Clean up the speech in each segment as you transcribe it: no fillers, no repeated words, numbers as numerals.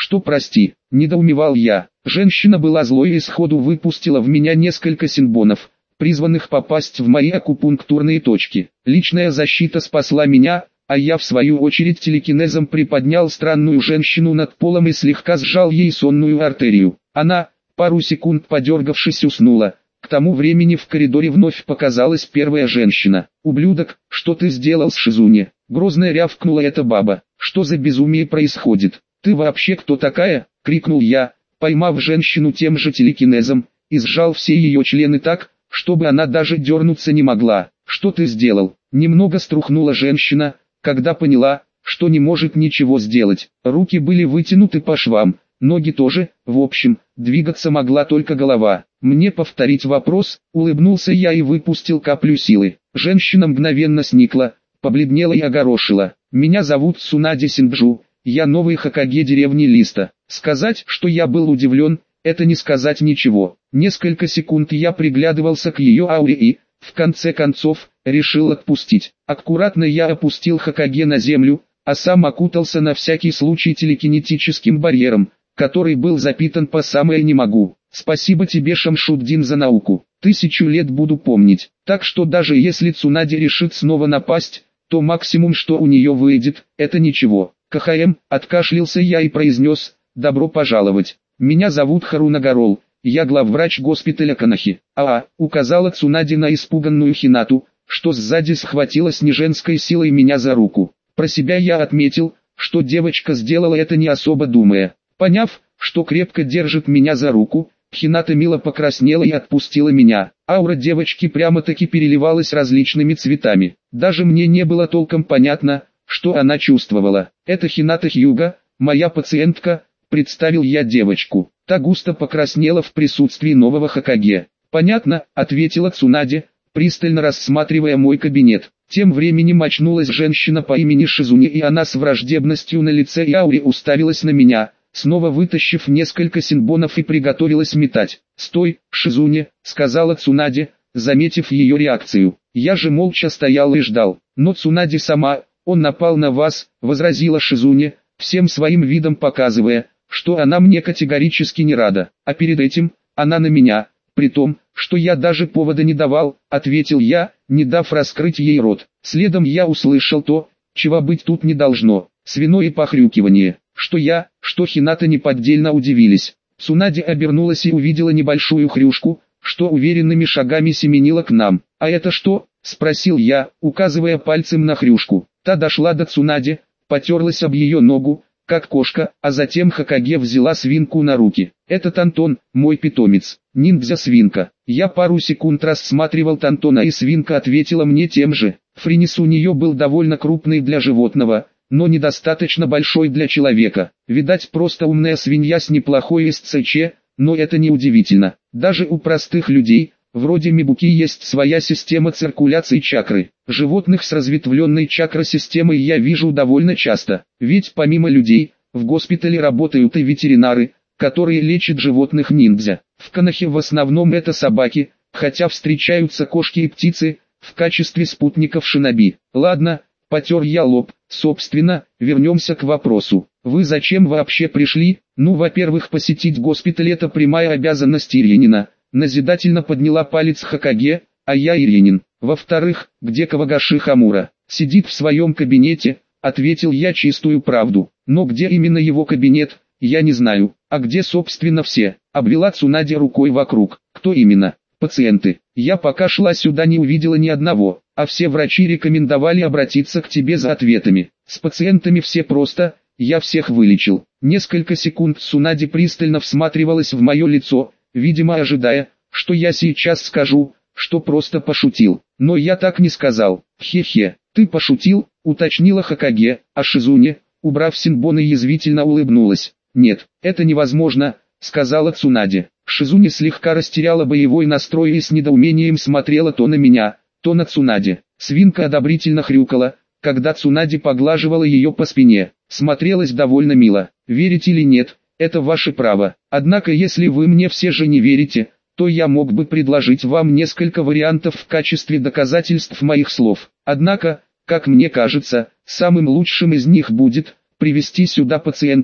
Что прости, недоумевал я. Женщина была злой и сходу выпустила в меня несколько синбонов, призванных попасть в мои акупунктурные точки. Личная защита спасла меня, а я в свою очередь телекинезом приподнял странную женщину над полом и слегка сжал ей сонную артерию. Она, пару секунд подергавшись, уснула. К тому времени в коридоре вновь показалась первая женщина. «Ублюдок, что ты сделал с Шизуне?» Грозно рявкнула эта баба. «Что за безумие происходит? Ты вообще кто такая?» — крикнул я, поймав женщину тем же телекинезом, и сжал все ее члены так, чтобы она даже дернуться не могла. «Что ты сделал?» Немного струхнула женщина, когда поняла, что не может ничего сделать. Руки были вытянуты по швам, ноги тоже, в общем, двигаться могла только голова. «Мне повторить вопрос?» — улыбнулся я и выпустил каплю силы. Женщина мгновенно сникла, побледнела и огорошила. «Меня зовут Цунаде Синджу, я новый Хокаге деревни Листа». Сказать, что я был удивлен, это не сказать ничего. Несколько секунд я приглядывался к ее ауре и, в конце концов, решил отпустить. Аккуратно я опустил Хокаге на землю, а сам окутался на всякий случай телекинетическим барьером, который был запитан по самое не могу. «Спасибо тебе, Шамшуддин, за науку. 1000 лет буду помнить. Так что даже если Цунаде решит снова напасть, то максимум, что у нее выйдет, это ничего». «КХМ», откашлялся я и произнес: «Добро пожаловать. Меня зовут Харуна Гарол, я главврач госпиталя Канахи». Указала Цунаде на испуганную Хинату, что сзади схватила с неженской силой меня за руку. Про себя я отметил, что девочка сделала это не особо думая. Поняв, что крепко держит меня за руку, Хината мило покраснела и отпустила меня. Аура девочки прямо-таки переливалась различными цветами. Даже мне не было толком понятно, что она чувствовала. «Это Хината Хьюга, моя пациентка», — представил я девочку. Та густо покраснела в присутствии нового Хокаге. «Понятно», — ответила Цунаде, пристально рассматривая мой кабинет. Тем временем очнулась женщина по имени Шизуне, и она с враждебностью на лице и ауре уставилась на меня, снова вытащив несколько синбонов, и приготовилась метать. «Стой, Шизуне», — сказала Цунаде, заметив ее реакцию. Я же молча стоял и ждал. «Но Цунаде сама, он напал на вас», — возразила Шизуне, всем своим видом показывая, что она мне категорически не рада. «А перед этим, она на меня, при том, что я даже повода не давал», — ответил я, не дав раскрыть ей рот. Следом я услышал то, чего быть тут не должно: свиное похрюкивание. Что Хината неподдельно удивились. Цунаде обернулась и увидела небольшую хрюшку, что уверенными шагами семенила к нам. «А это что?» — спросил я, указывая пальцем на хрюшку. Та дошла до Цунаде, потерлась об ее ногу, как кошка, а затем Хокаге взяла свинку на руки. «Это Тантон, мой питомец, ниндзя-свинка». Я пару секунд рассматривал Тантона, и свинка ответила мне тем же. Фринис у нее был довольно крупный для животного, но недостаточно большой для человека. Видать, просто умная свинья с неплохой СЦЧ, но это не удивительно. Даже у простых людей, вроде Мибуки, есть своя система циркуляции чакры. Животных с разветвленной чакросистемой я вижу довольно часто, ведь помимо людей, в госпитале работают и ветеринары, которые лечат животных ниндзя. В Канахе в основном это собаки, хотя встречаются кошки и птицы, в качестве спутников шиноби. Ладно, потер я лоб. Собственно, вернемся к вопросу. Вы зачем вообще пришли? Ну, во-первых, посетить госпиталь — это прямая обязанность Ирьянина. Назидательно подняла палец Хокаге, а я Ирьянин. Во-вторых, где Кавагаши Хамура? Сидит в своем кабинете, ответил я чистую правду. Но где именно его кабинет, я не знаю. А где собственно все? Обвела Цунаде рукой вокруг. Кто именно? Пациенты. Я пока шла сюда, не увидела ни одного, а все врачи рекомендовали обратиться к тебе за ответами. С пациентами все просто, я всех вылечил. Несколько секунд Цунаде пристально всматривалась в мое лицо, видимо ожидая, что я сейчас скажу, что просто пошутил. Но я так не сказал. «Хе-хе, ты пошутил», — уточнила Хокаге, а Шизуне, убрав синбоны, язвительно улыбнулась. «Нет, это невозможно», — сказала Цунаде. Шизуне слегка растеряла боевой настрой и с недоумением смотрела то на меня, то на Цунаде. Свинка одобрительно хрюкала, когда Цунаде поглаживала ее по спине. Смотрелась довольно мило. Верить или нет, это ваше право. Однако если вы мне все же не верите, то я мог бы предложить вам несколько вариантов в качестве доказательств моих слов. Однако, как мне кажется, самым лучшим из них будет привести сюда пациента,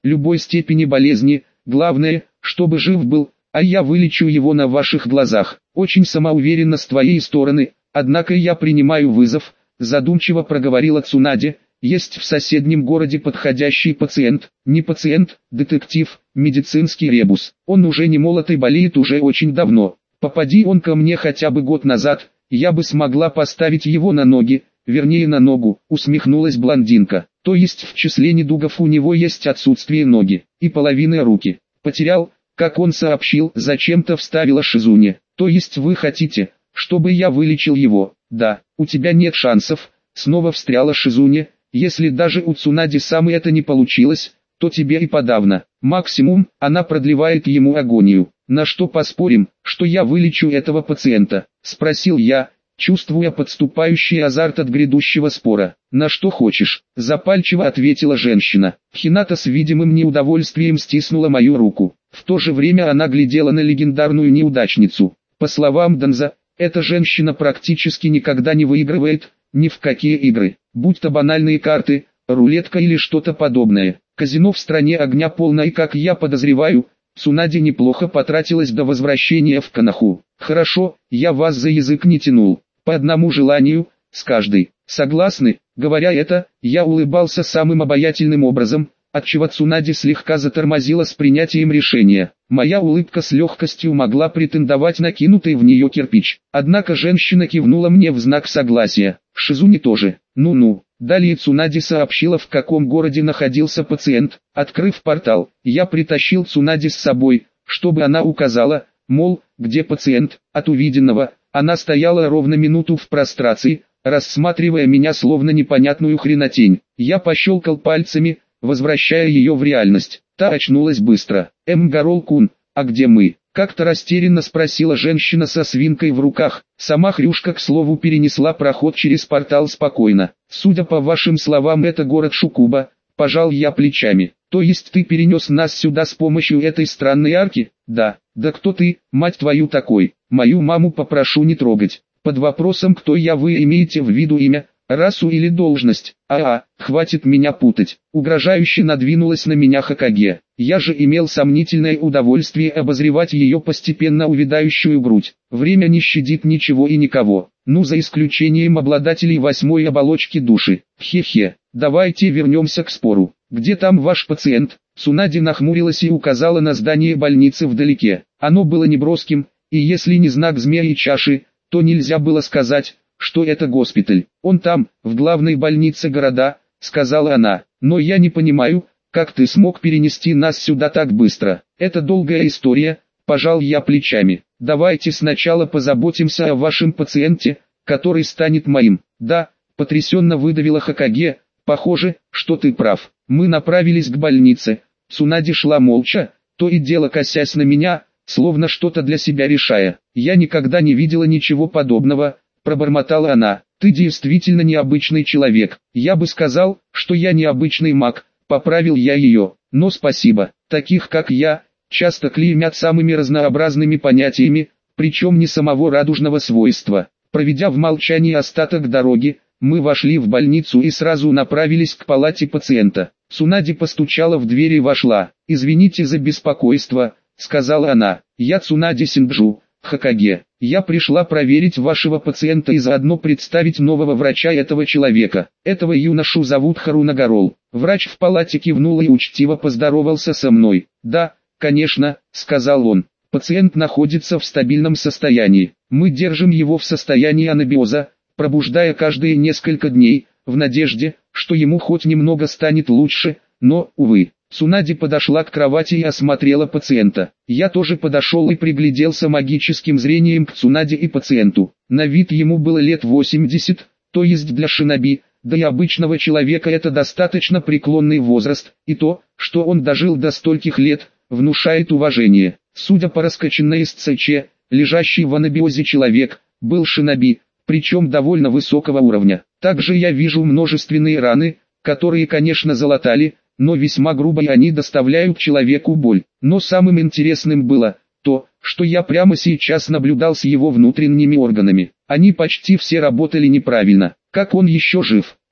любой степени болезни, главное, чтобы жив был, а я вылечу его на ваших глазах. Очень самоуверенно с твоей стороны, однако я принимаю вызов, задумчиво проговорила Цунаде. Есть в соседнем городе подходящий пациент, не пациент, детектив, медицинский ребус. Он уже не молод и болеет уже очень давно. Попади он ко мне хотя бы год назад, я бы смогла поставить его на ноги, вернее на ногу, усмехнулась блондинка. То есть в числе недугов у него есть отсутствие ноги и половины руки. Потерял, как он сообщил, зачем-то вставила Шизуне. То есть вы хотите, чтобы я вылечил его? Да, у тебя нет шансов, снова встряла Шизуне. Если даже у Цунади-самы это не получилось, то тебе и подавно. Максимум, она продлевает ему агонию. На что поспорим, что я вылечу этого пациента? Спросил я, чувствуя подступающий азарт от грядущего спора. На что хочешь? Запальчиво ответила женщина. Хината с видимым неудовольствием стиснула мою руку. В то же время она глядела на легендарную неудачницу. По словам Данза, эта женщина практически никогда не выигрывает, ни в какие игры, будь то банальные карты, рулетка или что-то подобное. Казино в стране огня полно и, как я подозреваю, Цунаде неплохо потратилась до возвращения в Коноху. Хорошо, я вас за язык не тянул, по одному желанию, с каждой. Согласны? Говоря это, я улыбался самым обаятельным образом, отчего Цунаде слегка затормозила с принятием решения. Моя улыбка с легкостью могла претендовать на кинутый в нее кирпич. Однако женщина кивнула мне в знак согласия. Шизуни тоже. Ну-ну. Далее Цунаде сообщила, в каком городе находился пациент. Открыв портал, я притащил Цунаде с собой, чтобы она указала, мол, где пациент. От увиденного, она стояла ровно минуту в прострации, рассматривая меня словно непонятную хренотень. Я пощелкал пальцами, возвращая ее в реальность. Та очнулась быстро. Гарол-кун, а где мы? Как-то растерянно спросила женщина со свинкой в руках. Сама Хрюшка, к слову, перенесла проход через портал спокойно. Судя по вашим словам, это город Шукуба. Пожал я плечами. То есть ты перенес нас сюда с помощью этой странной арки? Да. Да кто ты, мать твою, такой? Мою маму попрошу не трогать. Под вопросом, кто я, вы имеете в виду имя, расу или должность? Хватит меня путать. Угрожающе надвинулась на меня Хокаге. Я же имел сомнительное удовольствие обозревать ее постепенно увядающую грудь. Время не щадит ничего и никого. Ну, за исключением обладателей восьмой оболочки души. Хе-хе. Давайте вернемся к спору. Где там ваш пациент? Цунаде нахмурилась и указала на здание больницы вдалеке. Оно было неброским, и если не знак змеи и чаши, то нельзя было сказать, что это госпиталь. Он там, в главной больнице города, сказала она. Но я не понимаю, как ты смог перенести нас сюда так быстро. Это долгая история, пожал я плечами. Давайте сначала позаботимся о вашем пациенте, который станет моим. Да, потрясенно выдавила Хокаге. Похоже, что ты прав. Мы направились к больнице. Цунаде шла молча, то и дело косясь на меня, словно что-то для себя решая. Я никогда не видела ничего подобного, пробормотала она. Ты действительно необычный человек. Я бы сказал, что я необычный маг, поправил я ее. Но спасибо. Таких как я, часто клеймят самыми разнообразными понятиями, причем не самого радужного свойства. Проведя в молчании остаток дороги, мы вошли в больницу и сразу направились к палате пациента. Цунаде постучала в дверь и вошла. «Извините за беспокойство», — сказала она. «Я Цунаде Синджу, Хокаге. Я пришла проверить вашего пациента и заодно представить нового врача этого человека. Этого юношу зовут Харуна Гарол». Врач в палате кивнул и учтиво поздоровался со мной. «Да, конечно», — сказал он. «Пациент находится в стабильном состоянии. Мы держим его в состоянии анабиоза, пробуждая каждые несколько дней, в надежде, что ему хоть немного станет лучше, но, увы». Цунаде подошла к кровати и осмотрела пациента. Я тоже подошел и пригляделся магическим зрением к Цунаде и пациенту. На вид ему было лет 80, то есть для шиноби, да и обычного человека это достаточно преклонный возраст, и то, что он дожил до стольких лет, внушает уважение. Судя по раскоченной СЦЧ, лежащий в анабиозе человек, был шиноби, причем довольно высокого уровня. Также я вижу множественные раны, которые, конечно, залатали, но весьма грубо, и они доставляют человеку боль. Но самым интересным было то, что я прямо сейчас наблюдал с его внутренними органами. Они почти все работали неправильно. Как он еще жив?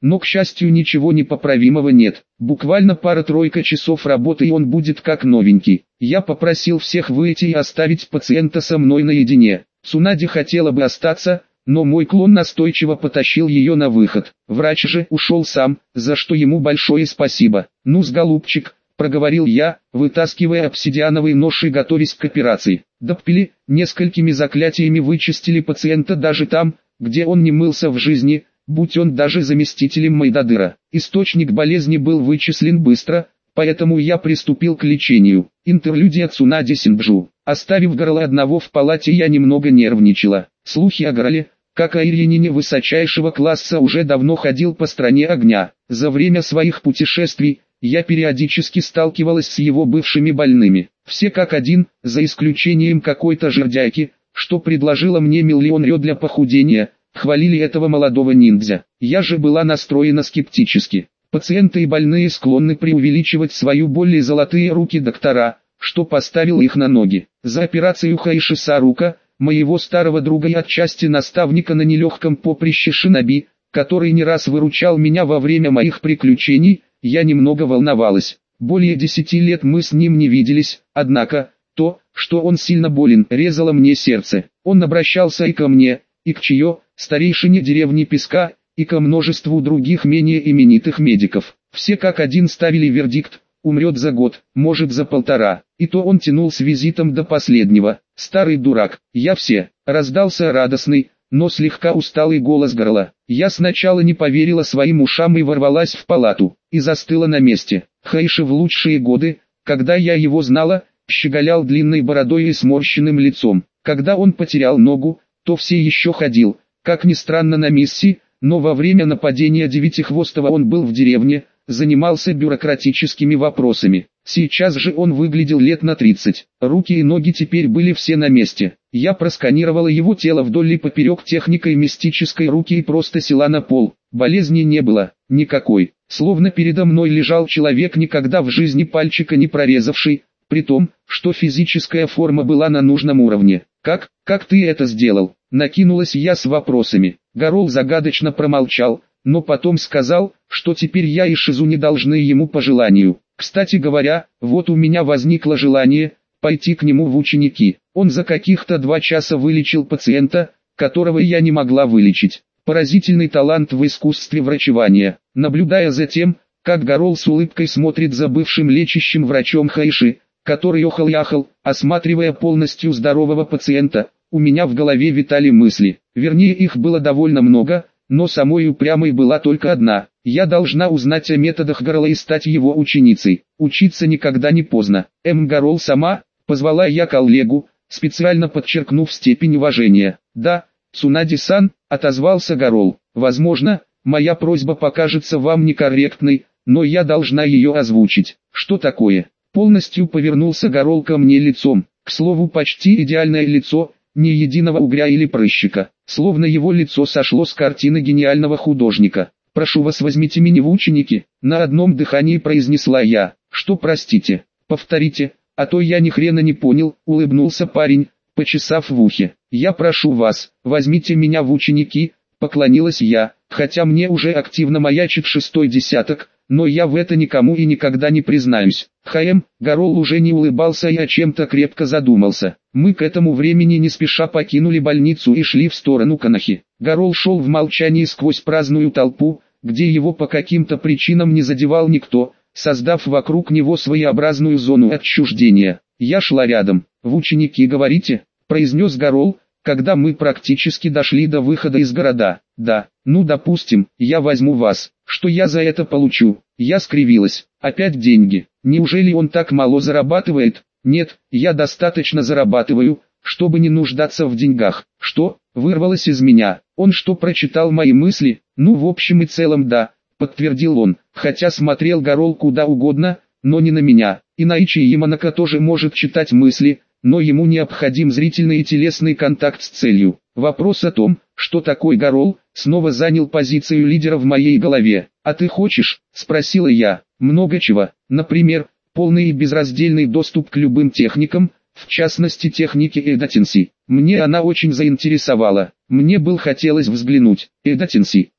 но к счастью ничего непоправимого нет. Буквально пара-тройка часов работы и он будет как новенький. Я попросил всех выйти и оставить пациента со мной наедине. Цунади хотела бы остаться, но мой клон настойчиво потащил ее на выход. Врач же ушел сам, за что ему большое спасибо. «Ну-с, голубчик», — проговорил я, вытаскивая обсидиановый нож и готовясь к операции. Доппели, несколькими заклятиями вычистили пациента даже там, где он не мылся в жизни, будь он даже заместителем Майдадыра. Источник болезни был вычислен быстро, поэтому я приступил к лечению. Интерлюдия Цунади Синджу. Оставив Гарола одного в палате, я немного нервничала. Слухи о Гароле, как о иринине высочайшего класса, уже давно ходил по стране огня. За время своих путешествий я периодически сталкивалась с его бывшими больными. Все как один, за исключением какой-то жердяйки, что предложила мне $1 000 000 для похудения, хвалили этого молодого ниндзя. Я же была настроена скептически. Пациенты и больные склонны преувеличивать свою боль и золотые руки доктора, что поставило их на ноги. За операцию Хаиши Сарука, моего старого друга и отчасти наставника на нелегком поприще шиноби, который не раз выручал меня во время моих приключений, я немного волновалась. Более 10 лет мы с ним не виделись, однако, то, что он сильно болен, резало мне сердце. Он обращался и ко мне, и к Чио, старейшине деревни Песка, и ко множеству других менее именитых медиков. Все как один ставили вердикт: умрет за год, может за 1,5. И то он тянул с визитом до последнего. Старый дурак, я все. Раздался радостный, но слегка усталый голос Гарола. Я сначала не поверила своим ушам и ворвалась в палату, и застыла на месте. Хаиши в лучшие годы, когда я его знала, щеголял длинной бородой и сморщенным лицом. Когда он потерял ногу, то все еще ходил, как ни странно, на миссии, но во время нападения Девятихвостого он был в деревне, занимался бюрократическими вопросами. Сейчас же он выглядел лет на 30. Руки и ноги теперь были все на месте. Я просканировала его тело вдоль и поперек техникой мистической руки и просто села на пол. Болезни не было, никакой. Словно передо мной лежал человек, никогда в жизни пальчика не прорезавший, при том, что физическая форма была на нужном уровне. «Как ты это сделал?» Накинулась я с вопросами. Гарол загадочно промолчал, но потом сказал, что теперь я и Шизуни должны ему по желанию. Кстати говоря, вот у меня возникло желание пойти к нему в ученики. Он за каких-то 2 часа вылечил пациента, которого я не могла вылечить. Поразительный талант в искусстве врачевания. Наблюдая за тем, как Гарол с улыбкой смотрит за бывшим лечащим врачом Хаиши, который охал-яхал, осматривая полностью здорового пациента, у меня в голове витали мысли. Вернее, их было довольно много, но самой упрямой была только одна. Я должна узнать о методах Гарола и стать его ученицей. Учиться никогда не поздно. Гарол сама, позвала я коллегу, специально подчеркнув степень уважения. Да, Цунади-сан, отозвался Гарол. Возможно, моя просьба покажется вам некорректной, но я должна ее озвучить. Что такое? Полностью повернулся Гарол ко мне лицом. К слову, почти идеальное лицо, ни единого угря или прыщика. Словно его лицо сошло с картины гениального художника. «Прошу вас, возьмите меня в ученики», — на одном дыхании произнесла я. «Что, простите? Повторите, а то я ни хрена не понял», — улыбнулся парень, почесав в ухе. «Я прошу вас, возьмите меня в ученики», — поклонилась я, хотя мне уже активно маячит 6-й десяток, но я в это никому и никогда не признаюсь. Гарол уже не улыбался и о чем-то крепко задумался. Мы к этому времени не спеша покинули больницу и шли в сторону Канахи. Гарол шел в молчании сквозь праздную толпу, где его по каким-то причинам не задевал никто, создав вокруг него своеобразную зону отчуждения. Я шла рядом. «В ученики, говорите?» – произнес Гарол, когда мы практически дошли до выхода из города. «Да, ну допустим, я возьму вас. Что я за это получу?» Я скривилась. «Опять деньги. Неужели он так мало зарабатывает?» «Нет, я достаточно зарабатываю, чтобы не нуждаться в деньгах». «Что?» – вырвалось из меня. «Он что, прочитал мои мысли?» «Ну, в общем и целом да», – подтвердил он, хотя смотрел Гарол куда угодно, но не на меня. Иначе Яманака тоже может читать мысли, но ему необходим зрительный и телесный контакт с целью. Вопрос о том, что такое Гарол, снова занял позицию лидера в моей голове. «А ты хочешь?» – спросила я. «Много чего. Например, полный и безраздельный доступ к любым техникам, в частности технике Эдатинси. Мне она очень заинтересовала. Мне бы хотелось взглянуть. Эдатинси.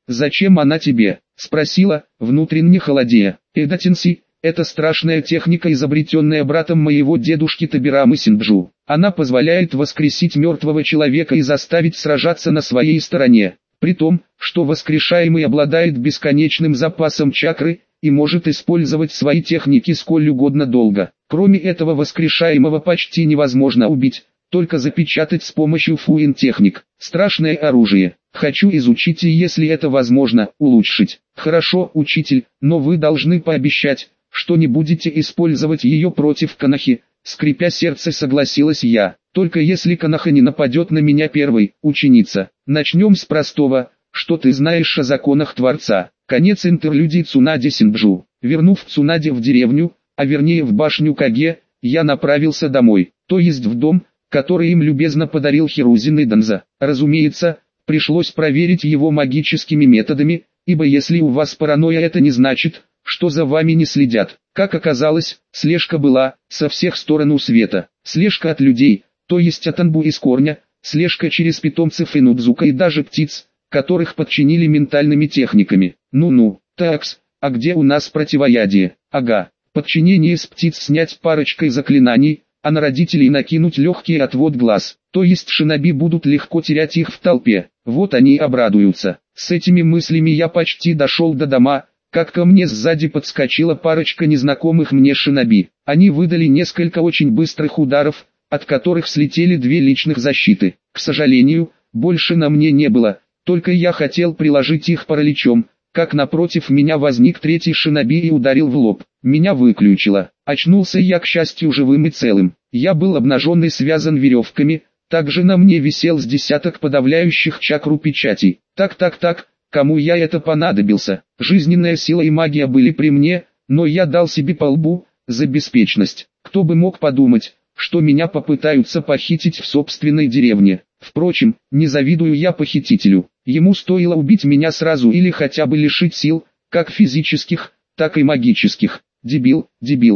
«Зачем она тебе?» – спросила, внутренне холодея. «Эдатинси – это страшная техника, изобретенная братом моего дедушки Табирамы Синджу. Она позволяет воскресить мертвого человека и заставить сражаться на своей стороне, при том, что воскрешаемый обладает бесконечным запасом чакры и может использовать свои техники сколь угодно долго. Кроме этого, воскрешаемого почти невозможно убить, только запечатать с помощью фуин-техник. Страшное оружие. Хочу изучить и, если это возможно, улучшить». «Хорошо, учитель, но вы должны пообещать, что не будете использовать ее против Канахи», скрипя сердце, согласилась я. «Только если Канаха не нападет на меня первой, ученица. Начнем с простого, что ты знаешь о законах Творца». Конец интерлюдии Цунаде Синджу. Вернув Цунаде в деревню, а вернее в башню Каге, я направился домой, то есть в дом, который им любезно подарил Хирузин Иданза. Разумеется, пришлось проверить его магическими методами, ибо если у вас паранойя, это не значит, что за вами не следят. Как оказалось, слежка была со всех сторон света. Слежка от людей, то есть от Анбу из корня, слежка через питомцев Инудзука и даже птиц, которых подчинили ментальными техниками. Ну-ну, такс, а где у нас противоядие? Ага, подчинение с птиц снять парочкой заклинаний, а на родителей накинуть легкий отвод глаз. То есть шиноби будут легко терять их в толпе. Вот они обрадуются. С этими мыслями я почти дошел до дома, как ко мне сзади подскочила парочка незнакомых мне шиноби. Они выдали несколько очень быстрых ударов, от которых слетели 2 личных защиты. К сожалению, больше на мне не было, только я хотел приложить их параличом, как напротив меня возник 3-й шиноби и ударил в лоб. Меня выключило. Очнулся я, к счастью, живым и целым. Я был обнажен и связан веревками, также на мне висел с десяток подавляющих чакру печатей. Так, кому я это понадобился? Жизненная сила и магия были при мне, но я дал себе по лбу за беспечность. Кто бы мог подумать, что меня попытаются похитить в собственной деревне. Впрочем, не завидую я похитителю. Ему стоило убить меня сразу или хотя бы лишить сил, как физических, так и магических. Дебил.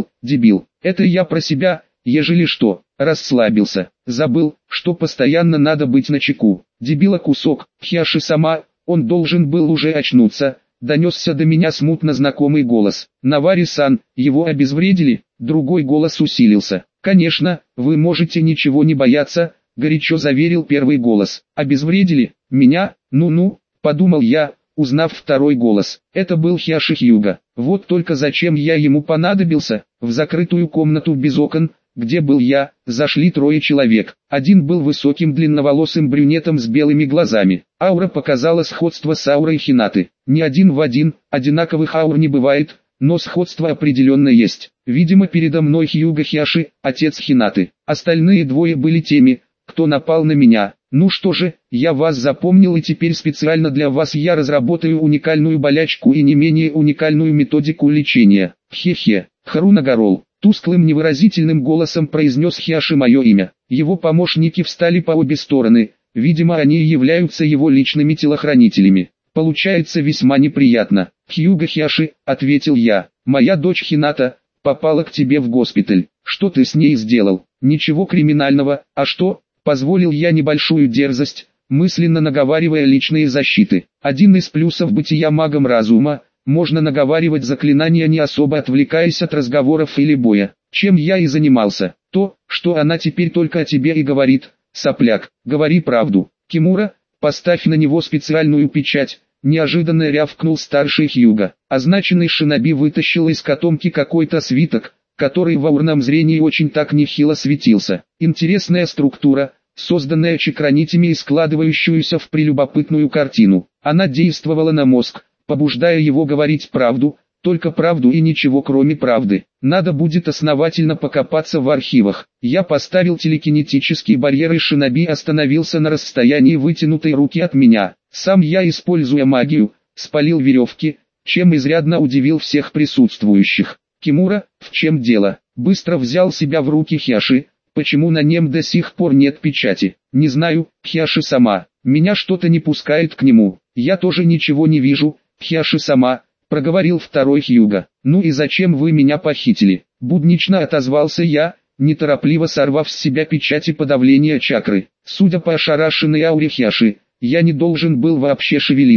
Это я про себя, ежели что, расслабился. Забыл, что постоянно надо быть начеку. Дебила кусок. Хиаши сама, он должен был уже очнуться. Донесся до меня смутно знакомый голос. «Навари-сан, его обезвредили?» Другой голос усилился. «Конечно, вы можете ничего не бояться», горячо заверил первый голос. «Обезвредили? Меня? Ну-ну», подумал я, узнав второй голос. Это был Хиаши Хьюга. Вот только зачем я ему понадобился? В закрытую комнату без окон, где был я, зашли 3 человек. Один был высоким длинноволосым брюнетом с белыми глазами. Аура показала сходство с аурой Хинаты. Не один в один, одинаковых аур не бывает, но сходство определенно есть. Видимо, передо мной Хьюга Хиаши, отец Хинаты. Остальные 2 были теми, кто напал на меня. Ну что же, я вас запомнил, и теперь специально для вас я разработаю уникальную болячку и не менее уникальную методику лечения. Хе-хе. Харуна Гарол. Тусклым невыразительным голосом произнес Хиаши мое имя. Его помощники встали по обе стороны, видимо они являются его личными телохранителями. Получается весьма неприятно. «Хьюга Хиаши», — ответил я, — «моя дочь Хината попала к тебе в госпиталь. Что ты с ней сделал?» «Ничего криминального, а что?» Позволил я небольшую дерзость, мысленно наговаривая личные защиты. Один из плюсов бытия магом разума, можно наговаривать заклинания, не особо отвлекаясь от разговоров или боя. Чем я и занимался. То, что она теперь только о тебе и говорит. Сопляк, говори правду. Кимура, поставь на него специальную печать. Неожиданно рявкнул старший Хьюга. Означенный шиноби вытащил из котомки какой-то свиток, который в аурном зрении очень так нехило светился. Интересная структура, созданная чакранитями и складывающуюся в прелюбопытную картину. Она действовала на мозг, побуждая его говорить правду, только правду и ничего кроме правды. Надо будет основательно покопаться в архивах. Я поставил телекинетический барьер, и шиноби остановился на расстоянии вытянутой руки от меня. Сам я, используя магию, спалил веревки, чем изрядно удивил всех присутствующих. «Кимура, в чем дело?» Быстро взял себя в руки Хиаши. «Почему на нем до сих пор нет печати?» «Не знаю, Хиаши сама. Меня что-то не пускает к нему. Я тоже ничего не вижу, Хиаши сама», проговорил второй Хьюга. «Ну и зачем вы меня похитили?» Буднично отозвался я, неторопливо сорвав с себя печати подавления чакры. Судя по ошарашенной ауре Хиаши, я не должен был вообще шевелиться.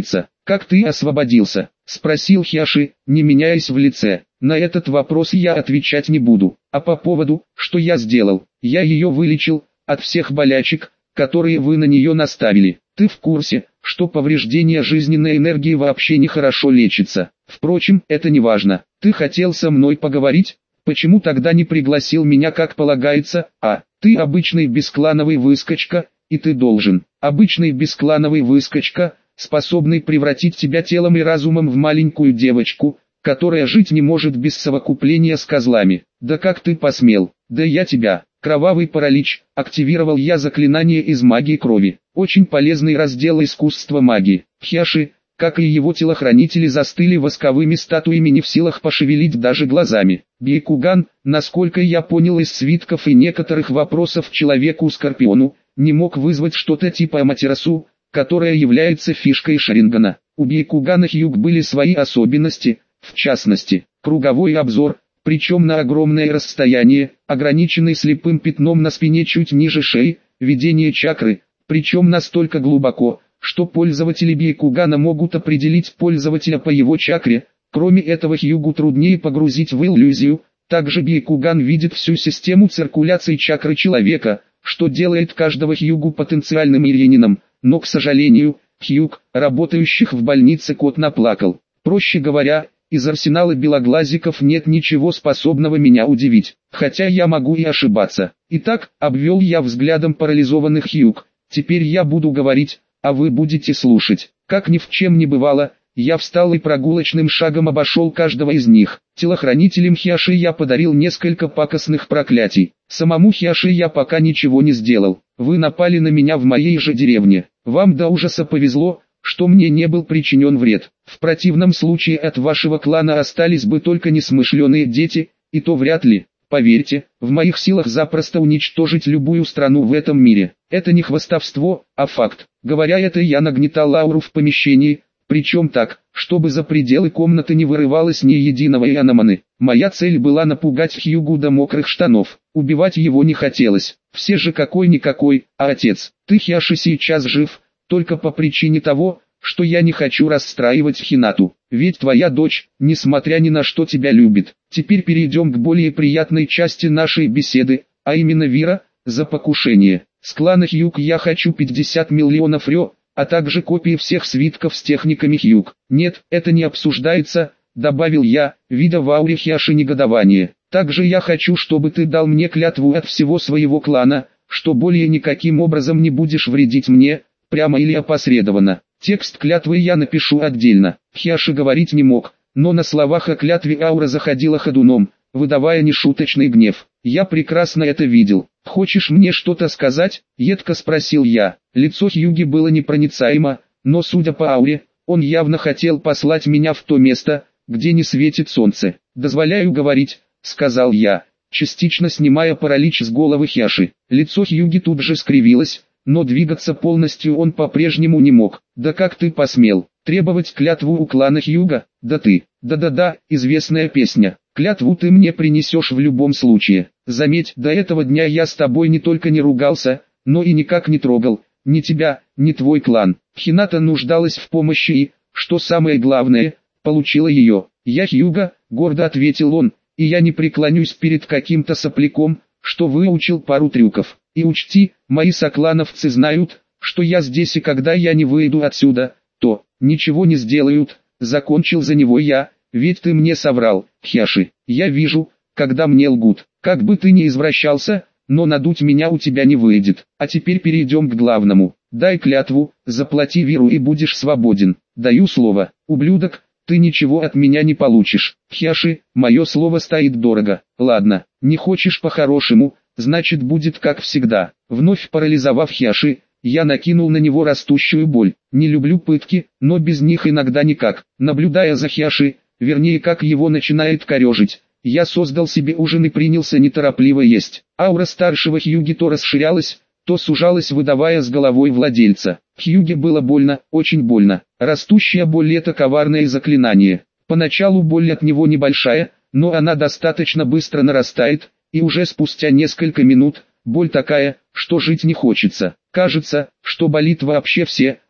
«Как ты освободился?» – спросил Хиаши, не меняясь в лице. «На этот вопрос я отвечать не буду. А по поводу, что я сделал, я ее вылечил от всех болячек, которые вы на нее наставили. Ты в курсе, что повреждение жизненной энергии вообще нехорошо лечится? Впрочем, это не важно. Ты хотел со мной поговорить? Почему тогда не пригласил меня, как полагается? Ты обычный бесклановый выскочка, и ты должен. Обычный бесклановый выскочка, способный превратить тебя телом и разумом в маленькую девочку, которая жить не может без совокупления с козлами. Да как ты посмел? Да я тебя. Кровавый паралич. Активировал я заклинание из магии крови. Очень полезный раздел искусства магии. Хиаши, как и его телохранители, застыли восковыми статуями, не в силах пошевелить даже глазами. Бейкуган, насколько я понял из свитков и некоторых вопросов Человеку-Скорпиону, не мог вызвать что-то типа Аматерасу, которая является фишкой Шарингана. У Бейкугана Хьюг были свои особенности, в частности, круговой обзор, причем на огромное расстояние, ограниченный слепым пятном на спине чуть ниже шеи, видение чакры, причем настолько глубоко, что пользователи Бейкугана могут определить пользователя по его чакре. Кроме этого, Хьюгу труднее погрузить в иллюзию. Также Бейкуган видит всю систему циркуляции чакры человека, что делает каждого Хьюгу потенциальным ирьянином. Но, к сожалению, Хьюг, работающих в больнице, кот наплакал. Проще говоря, из арсенала белоглазиков нет ничего способного меня удивить, хотя я могу и ошибаться. Итак, обвел я взглядом парализованных Хьюг. Теперь я буду говорить, а вы будете слушать. Как ни в чем не бывало, я встал и прогулочным шагом обошел каждого из них. Телохранителям Хиаши я подарил несколько пакостных проклятий. Самому Хиаши я пока ничего не сделал. Вы напали на меня в моей же деревне. Вам до ужаса повезло, что мне не был причинен вред. В противном случае от вашего клана остались бы только несмышленые дети, и то вряд ли. Поверьте, в моих силах запросто уничтожить любую страну в этом мире. Это не хвастовство, а факт. Говоря это, я нагнетал ауру в помещении, причем так, чтобы за пределы комнаты не вырывалось ни единого яноманы. Моя цель была напугать Хьюгу до мокрых штанов. Убивать его не хотелось. Все же какой-никакой, а отец. Ты, Хиаши, сейчас жив, только по причине того, что я не хочу расстраивать Хинату. Ведь твоя дочь, несмотря ни на что, тебя любит. Теперь перейдем к более приятной части нашей беседы, а именно Вира, за покушение. С клана Хьюг я хочу 50 миллионов рё, а также копии всех свитков с техниками Хьюг. Нет, это не обсуждается, добавил я, видя в ауре Хиаши негодование. Также я хочу, чтобы ты дал мне клятву от всего своего клана, что более никаким образом не будешь вредить мне, прямо или опосредованно. Текст клятвы я напишу отдельно. Хиаши говорить не мог, но на словах о клятве аура заходила ходуном, выдавая нешуточный гнев. Я прекрасно это видел. «Хочешь мне что-то сказать?» — едко спросил я. Лицо Хьюги было непроницаемо, но судя по ауре, он явно хотел послать меня в то место, где не светит солнце. «Дозволяю говорить», — сказал я, частично снимая паралич с головы Хиаши. Лицо Хьюги тут же скривилось, но двигаться полностью он по-прежнему не мог. «Да как ты посмел требовать клятву у клана Хьюга? Да ты...» «Да-да-да, известная песня. Клятву ты мне принесешь в любом случае. Заметь, до этого дня я с тобой не только не ругался, но и никак не трогал, ни тебя, ни твой клан. Хината нуждалась в помощи и, что самое главное, получила ее. Я Хьюга», — гордо ответил он, — «и я не преклонюсь перед каким-то сопляком, что выучил пару трюков. И учти, мои соклановцы знают, что я здесь, и когда я не выйду отсюда, то ничего не сделают». Закончил за него я, ведь ты мне соврал, Хиаши. Я вижу, когда мне лгут. Как бы ты ни извращался, но надуть меня у тебя не выйдет. А теперь перейдем к главному. Дай клятву, заплати Виру и будешь свободен. Даю слово. Ублюдок, ты ничего от меня не получишь. Хиаши, мое слово стоит дорого. Ладно, не хочешь по-хорошему, значит будет как всегда. Вновь парализовав Хиаши, я накинул на него растущую боль. Не люблю пытки, но без них иногда никак. Наблюдая за Хиаши, вернее как его начинает корежить, я создал себе ужин и принялся неторопливо есть. Аура старшего Хьюги то расширялась, то сужалась, выдавая с головой владельца. Хьюге было больно, очень больно. Растущая боль — это коварное заклинание. Поначалу боль от него небольшая, но она достаточно быстро нарастает, и уже спустя несколько минут, боль такая, что жить не хочется. Кажется, что болит вообще все,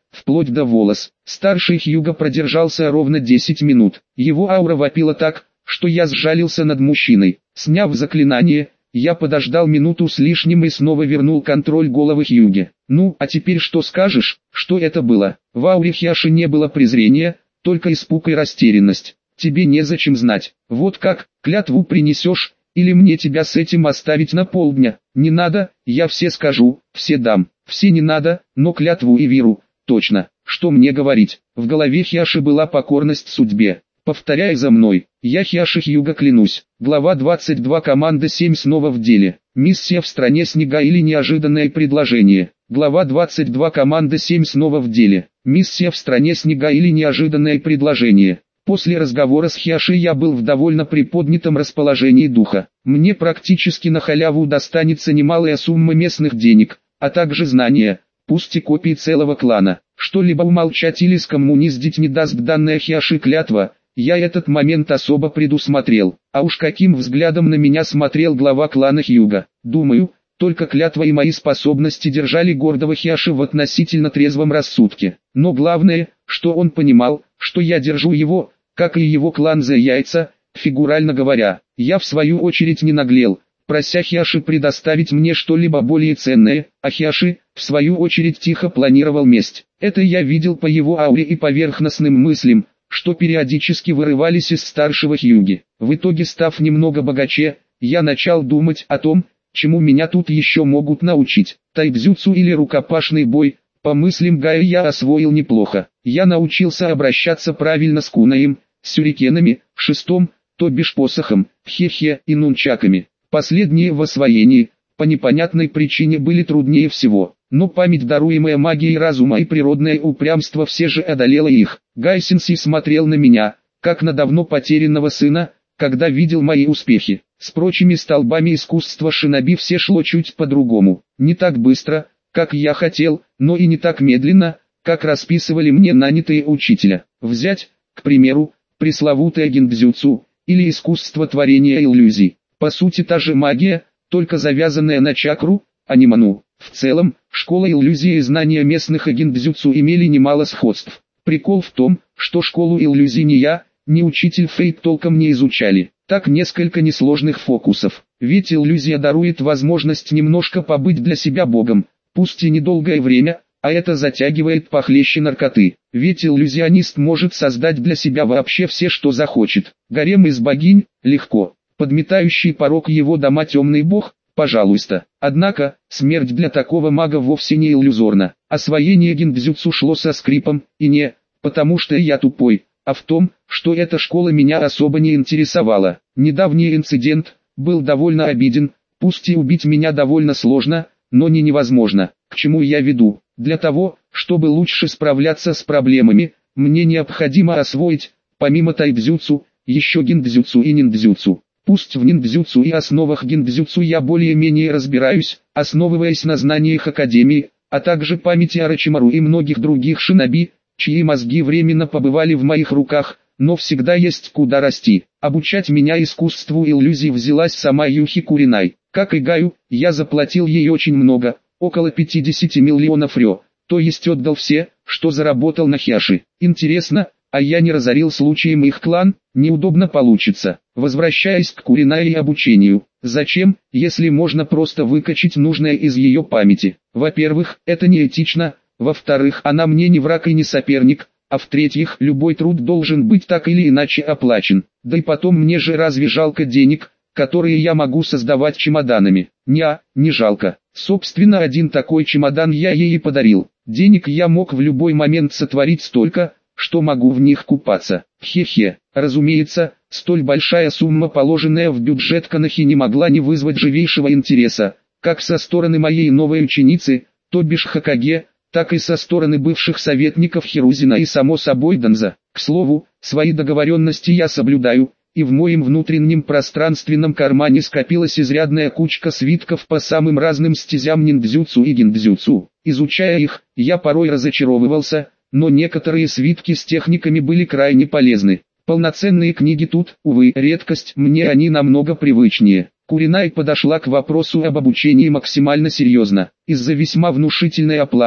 вплоть до волос. Старший Хьюго продержался ровно 10 минут. Его аура вопила так, что я сжалился над мужчиной. Сняв заклинание, я подождал минуту с лишним и снова вернул контроль головы Хьюге. «Ну, а теперь что скажешь, что это было?» В ауре Хьяши не было презрения, только испуг и растерянность. «Тебе незачем знать. Вот как, клятву принесешь, или мне тебя с этим оставить на полдня?» «Не надо, я все скажу, все дам. Все не надо, но клятву и веру, точно. Что мне говорить?» В голове Хьяши была покорность судьбе. «Повторяй за мной, я Хьяши Хьюго клянусь». Глава 22. Команда 7 снова в деле. Миссия в стране снега или неожиданное предложение. Глава 22. Команда 7 снова в деле. Миссия в стране снега или неожиданное предложение. После разговора с Хьяши я был в довольно приподнятом расположении духа. Мне практически на халяву достанется немалая сумма местных денег, а также знания, пусть и копии целого клана. Что-либо умолчать или скоммуниздить не даст данная Хьяши клятва. Я этот момент особо предусмотрел, а уж каким взглядом на меня смотрел глава клана Хьюго. Думаю, только клятва и мои способности держали гордого Хьяши в относительно трезвом рассудке. Но главное, что он понимал, что я держу его, как и его клан за яйца, фигурально говоря. Я в свою очередь не наглел, прося Хьяши предоставить мне что-либо более ценное, а Хьяши, в свою очередь тихо планировал месть. Это я видел по его ауре и поверхностным мыслям, что периодически вырывались из старшего Хьюги. В итоге, став немного богаче, я начал думать о том, чему меня тут еще могут научить. Тайбзюцу или рукопашный бой, по мыслям Гая, я освоил неплохо. Я научился обращаться правильно с кунаем, сюрикенами, шестом, то бишь посохом, хе-хе и нунчаками. Последние в освоении, по непонятной причине, были труднее всего. Но память, даруемая магией разума, и природное упрямство все же одолело их. Гай Сенсей смотрел на меня, как на давно потерянного сына, когда видел мои успехи. С прочими столбами искусства шиноби все шло чуть по-другому. Не так быстро, как я хотел, но и не так медленно, как расписывали мне нанятые учителя. Взять, к примеру, пресловутое гиндзюцу, или искусство творения иллюзий. По сути та же магия, только завязанная на чакру, а не ману. В целом, школа иллюзии и знания местных гиндзюцу имели немало сходств. Прикол в том, что школу иллюзий ни я, ни учитель Фейт толком не изучали. Так несколько несложных фокусов. Ведь иллюзия дарует возможность немножко побыть для себя богом, пусть и недолгое время, а это затягивает похлеще наркоты. Ведь иллюзионист может создать для себя вообще все, что захочет. Гарем из богинь – легко. Подметающий порог его дома темный бог – пожалуйста. Однако, смерть для такого мага вовсе не иллюзорна. Освоение гиндзюцу шло со скрипом, и не потому что я тупой, а в том, что эта школа меня особо не интересовала. Недавний инцидент был довольно обиден, пусть и убить меня довольно сложно, но не невозможно. К чему я веду? Для того, чтобы лучше справляться с проблемами, мне необходимо освоить, помимо тайбзюцу, еще гиндзюцу и ниндзюцу. Пусть в ниндзюцу и основах гиндзюцу я более-менее разбираюсь, основываясь на знаниях Академии, а также памяти Орочимару и многих других шиноби, чьи мозги временно побывали в моих руках, но всегда есть куда расти. Обучать меня искусству иллюзий взялась сама Юхи Куринай. Как и Гаю, я заплатил ей очень много, около 50 миллионов рё, то есть отдал все, что заработал на Хьяши. Интересно, а я не разорил случаем их клан? Неудобно получится. Возвращаясь к Куринай и обучению, зачем, если можно просто выкачать нужное из ее памяти? Во-первых, это неэтично, во-вторых, она мне не враг и не соперник, а в-третьих, любой труд должен быть так или иначе оплачен. Да и потом, мне же разве жалко денег, которые я могу создавать чемоданами? Не жалко. Собственно, один такой чемодан я ей и подарил. Денег я мог в любой момент сотворить столько, что могу в них купаться. Хе-хе. Разумеется, столь большая сумма, положенная в бюджет Канахи, не могла не вызвать живейшего интереса, как со стороны моей новой ученицы, то бишь Хокаге, так и со стороны бывших советников Хирузина и само собой Данза. К слову, свои договоренности я соблюдаю, и в моем внутреннем пространственном кармане скопилась изрядная кучка свитков по самым разным стезям ниндзюцу и гиндзюцу. Изучая их, я порой разочаровывался, но некоторые свитки с техниками были крайне полезны. Полноценные книги тут, увы, редкость, мне они намного привычнее. Куринай подошла к вопросу об обучении максимально серьезно. Из-за весьма внушительной оплаты,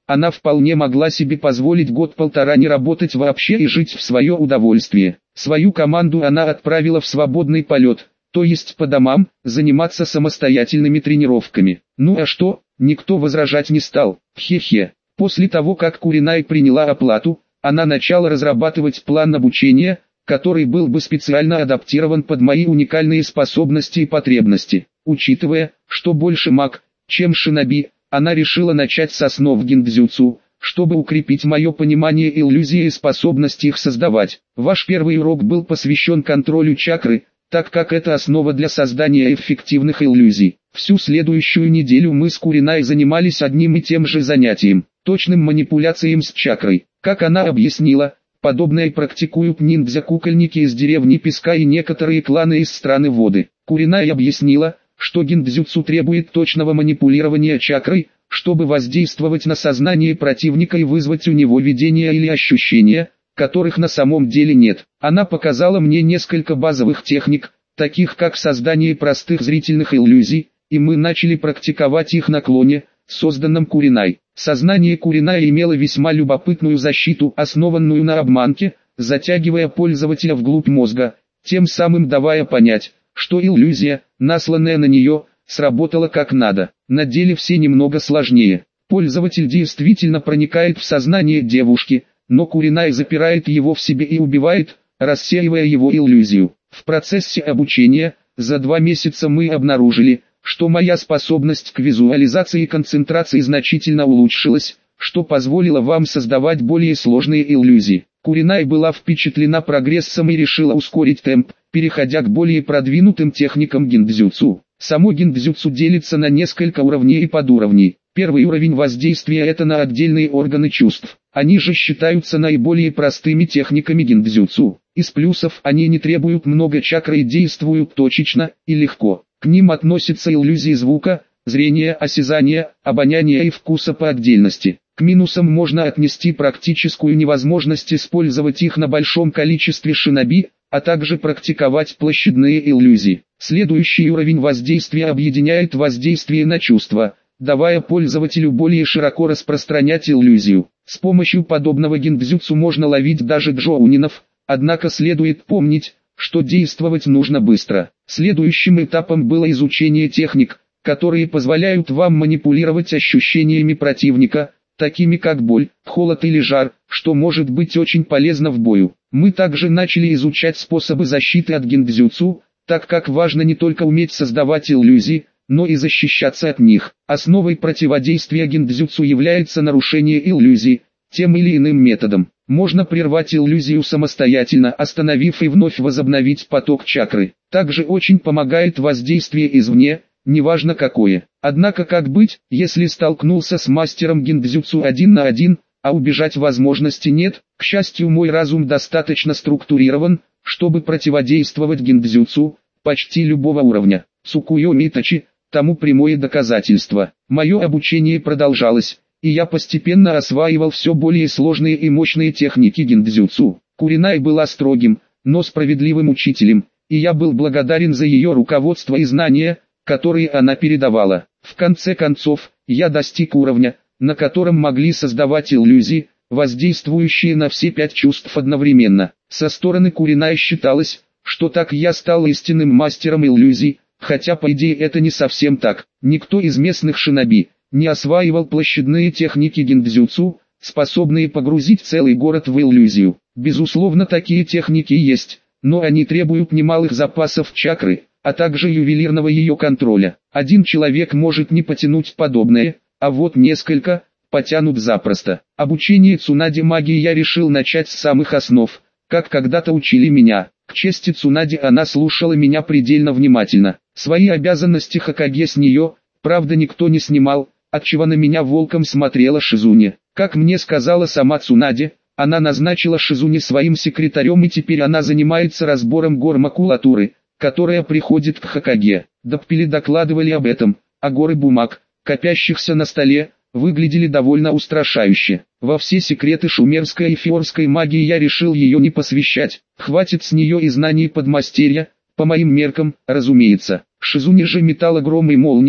она вполне могла себе позволить год-полтора не работать вообще и жить в свое удовольствие. Свою команду она отправила в свободный полет, то есть по домам, заниматься самостоятельными тренировками. Ну а что, никто возражать не стал, хе-хе. После того как Куринай приняла оплату, она начала разрабатывать план обучения, который был бы специально адаптирован под мои уникальные способности и потребности. Учитывая, что больше маг, чем шиноби, она решила начать с основ гиндзюцу, чтобы укрепить мое понимание иллюзий и способность их создавать. Ваш первый урок был посвящен контролю чакры, так как это основа для создания эффективных иллюзий. Всю следующую неделю мы с Куринай занимались одним и тем же занятием, точным манипуляциям с чакрой. Как она объяснила, подобное практикуют ниндзя-кукольники из деревни Песка и некоторые кланы из страны Воды. Куринай объяснила, что гиндзюцу требует точного манипулирования чакрой, чтобы воздействовать на сознание противника и вызвать у него видения или ощущения, которых на самом деле нет. Она показала мне несколько базовых техник, таких как создание простых зрительных иллюзий, и мы начали практиковать их на клоне, созданном Куринай. Сознание Куринай имело весьма любопытную защиту, основанную на обманке, затягивая пользователя вглубь мозга, тем самым давая понять, что иллюзия, насланная на нее, сработала как надо. На деле все немного сложнее. Пользователь действительно проникает в сознание девушки, но Куринай запирает его в себе и убивает, рассеивая его иллюзию. В процессе обучения, за 2 месяца мы обнаружили, что моя способность к визуализации и концентрации значительно улучшилась, что позволило вам создавать более сложные иллюзии. Куринай была впечатлена прогрессом и решила ускорить темп, переходя к более продвинутым техникам гиндзюцу. Само гиндзюцу делится на несколько уровней и подуровней. Первый уровень воздействия – это на отдельные органы чувств. Они же считаются наиболее простыми техниками гиндзюцу. Из плюсов они не требуют много чакры и действуют точечно и легко. К ним относятся иллюзии звука, зрения, осязания, обоняния и вкуса по отдельности. К минусам можно отнести практическую невозможность использовать их на большом количестве шиноби, а также практиковать площадные иллюзии. Следующий уровень воздействия объединяет воздействие на чувства, давая пользователю более широко распространять иллюзию. С помощью подобного гиндзюцу можно ловить даже джоунинов, однако следует помнить, что действовать нужно быстро. Следующим этапом было изучение техник, которые позволяют вам манипулировать ощущениями противника, такими как боль, холод или жар, что может быть очень полезно в бою. Мы также начали изучать способы защиты от гиндзюцу, так как важно не только уметь создавать иллюзии, но и защищаться от них. Основой противодействия гиндзюцу является нарушение иллюзий, тем или иным методом. Можно прервать иллюзию самостоятельно, остановив и вновь возобновить поток чакры. Также очень помогает воздействие извне, неважно какое. Однако как быть, если столкнулся с мастером гиндзюцу 1 на 1, а убежать возможности нет? К счастью, мой разум достаточно структурирован, чтобы противодействовать гиндзюцу, почти любого уровня. Цукуё Митачи, тому прямое доказательство. Мое обучение продолжалось, и я постепенно осваивал все более сложные и мощные техники гиндзюцу. Куринай была строгим, но справедливым учителем, и я был благодарен за ее руководство и знания, которые она передавала. В конце концов, я достиг уровня, на котором могли создавать иллюзии, воздействующие на все 5 чувств одновременно. Со стороны Куринай считалось, что так я стал истинным мастером иллюзий, хотя по идее это не совсем так. Никто из местных шиноби не осваивал площадные техники гиндзюцу, способные погрузить целый город в иллюзию. Безусловно, такие техники есть, но они требуют немалых запасов чакры, а также ювелирного ее контроля. Один человек может не потянуть подобное, а вот несколько потянут запросто. Обучение Цунаде магии я решил начать с самых основ, как когда-то учили меня. К чести Цунаде, она слушала меня предельно внимательно. Свои обязанности Хокаге с нее, правда, никто не снимал, отчего на меня волком смотрела Шизуне. Как мне сказала сама Цунаде, она назначила Шизуне своим секретарем, и теперь она занимается разбором гор макулатуры, которая приходит к Хокаге. Доппели докладывали об этом, а горы бумаг, копящихся на столе, выглядели довольно устрашающе. Во все секреты шумерской и фиорской магии я решил ее не посвящать. Хватит с нее и знаний подмастерья, по моим меркам, разумеется. Шизуне же метала гром и молнии,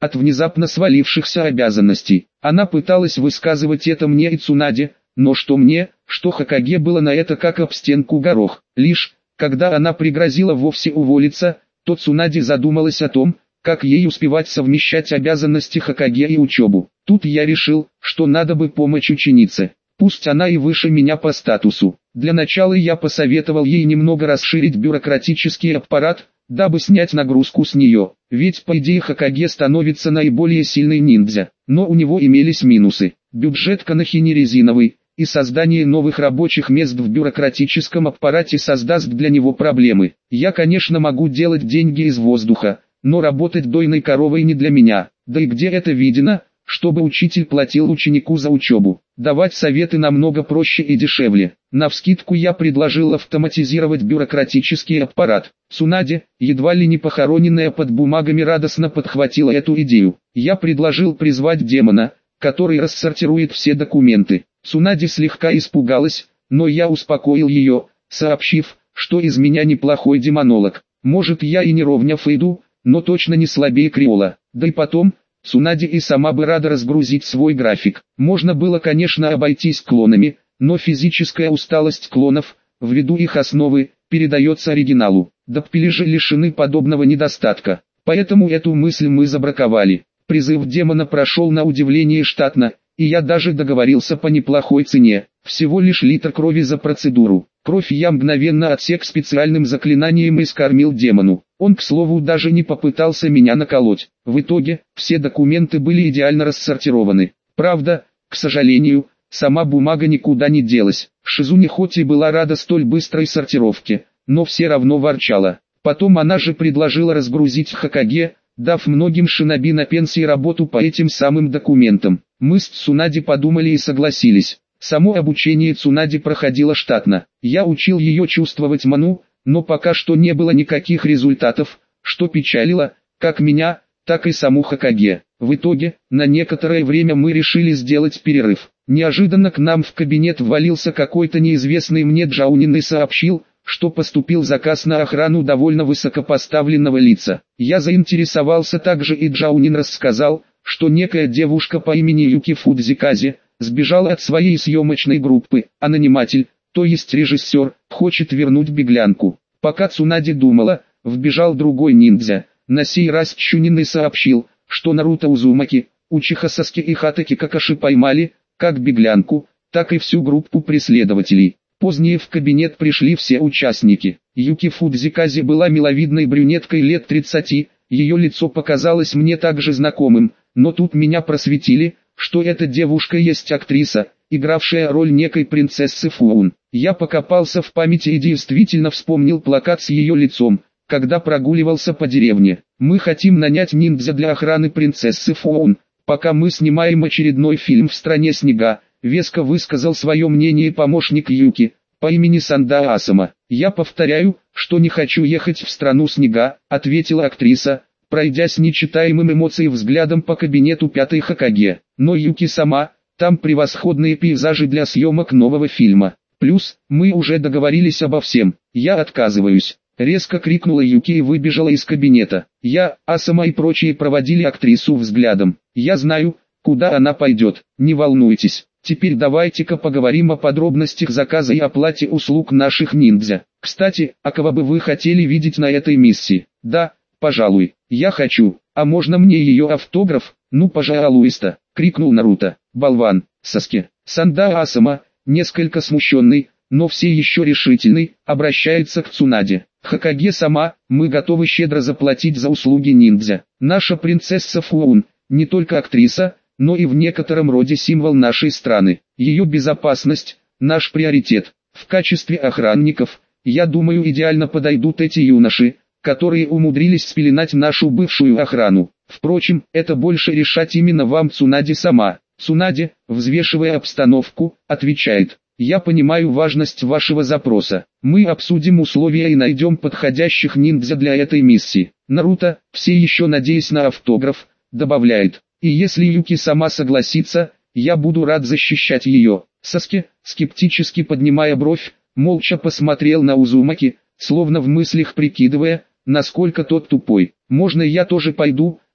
от внезапно свалившихся обязанностей. Она пыталась высказывать это мне и Цунаде, но что мне, что Хокаге было на это как об стенку горох. Лишь, когда она пригрозила вовсе уволиться, то Цунаде задумалась о том, как ей успевать совмещать обязанности Хокаге и учебу. Тут я решил, что надо бы помочь ученице. Пусть она и выше меня по статусу. Для начала я посоветовал ей немного расширить бюрократический аппарат, дабы снять нагрузку с нее. Ведь по идее Хокаге становится наиболее сильной ниндзя. Но у него имелись минусы. Бюджет Канахи не резиновый, и создание новых рабочих мест в бюрократическом аппарате создаст для него проблемы. Я, конечно, могу делать деньги из воздуха, но работать дойной коровой не для меня. Да и где это видено, чтобы учитель платил ученику за учебу? Давать советы намного проще и дешевле. Навскидку я предложил автоматизировать бюрократический аппарат. Цунаде, едва ли не похороненная под бумагами, радостно подхватила эту идею. Я предложил призвать демона, который рассортирует все документы. Цунаде слегка испугалась, но я успокоил ее, сообщив, что из меня неплохой демонолог. Может, я и не ровня Фейду, но точно не слабее Криола. Да и потом, Цунаде и сама бы рада разгрузить свой график. Можно было, конечно, обойтись клонами, но физическая усталость клонов, ввиду их основы, передается оригиналу. Доппели же лишены подобного недостатка. Поэтому эту мысль мы забраковали. Призыв демона прошел на удивление штатно, и я даже договорился по неплохой цене. Всего лишь литр крови за процедуру. Кровь я мгновенно отсек специальным заклинанием и скормил демону. Он, к слову, даже не попытался меня наколоть. В итоге, все документы были идеально рассортированы. Правда, к сожалению, сама бумага никуда не делась. Шизуне хоть и была рада столь быстрой сортировке, но все равно ворчала. Потом она же предложила разгрузить Хокаге, дав многим шиноби на пенсии работу по этим самым документам. Мы с Цунаде подумали и согласились. Само обучение Цунаде проходило штатно. Я учил ее чувствовать ману, но пока что не было никаких результатов, что печалило, как меня, так и саму Хокаге. В итоге, на некоторое время мы решили сделать перерыв. Неожиданно к нам в кабинет ввалился какой-то неизвестный мне Джаунин и сообщил, что поступил заказ на охрану довольно высокопоставленного лица. Я заинтересовался также, и Джаунин рассказал, что некая девушка по имени Юки Фудзиказе сбежала от своей съемочной группы, а наниматель, то есть режиссер, хочет вернуть беглянку. Пока Цунаде думала, вбежал другой ниндзя. На сей раз Чунин и сообщил, что Наруто Узумаки, Учиха Саски и Хатаки Какаши поймали, как беглянку, так и всю группу преследователей. Позднее в кабинет пришли все участники. Юки Фудзиказе была миловидной брюнеткой лет 30, ее лицо показалось мне также знакомым, но тут меня просветили, что эта девушка есть актриса, игравшая роль некой принцессы Фуун. Я покопался в памяти и действительно вспомнил плакат с ее лицом, когда прогуливался по деревне. Мы хотим нанять ниндзя для охраны принцессы Фуун, пока мы снимаем очередной фильм «В стране снега», веско высказал свое мнение помощник Юки, по имени Санда Асама. «Я повторяю, что не хочу ехать в страну снега», ответила актриса, пройдя с нечитаемым эмоцией взглядом по кабинету пятой Хокаге. «Но Юки сама, там превосходные пейзажи для съемок нового фильма. Плюс, мы уже договорились обо всем, я отказываюсь». Резко крикнула Юки и выбежала из кабинета. Я, Асама и прочие проводили актрису взглядом. «Я знаю, куда она пойдет, не волнуйтесь. Теперь давайте-ка поговорим о подробностях заказа и оплате услуг наших ниндзя. Кстати, а кого бы вы хотели видеть на этой миссии?» «Да, пожалуй, я хочу. А можно мне ее автограф?» «Ну пожалуйста», — крикнул Наруто. «Болван, Саске». Санда Асама, несколько смущенный, но все еще решительный, обращается к Цунаде. «Хокаге сама, мы готовы щедро заплатить за услуги ниндзя. Наша принцесса Фуун, не только актриса, но и в некотором роде символ нашей страны. Ее безопасность – наш приоритет. В качестве охранников, я думаю, идеально подойдут эти юноши, которые умудрились спеленать нашу бывшую охрану. Впрочем, это больше решать именно вам, Цунаде сама». Цунаде, взвешивая обстановку, отвечает: «Я понимаю важность вашего запроса. Мы обсудим условия и найдем подходящих ниндзя для этой миссии». Наруто, все еще надеясь на автограф, добавляет: «И если Юки сама согласится, я буду рад защищать ее». Саске, скептически поднимая бровь, молча посмотрел на Узумаки, словно в мыслях прикидывая, насколько тот тупой. «Можно я тоже пойду?» —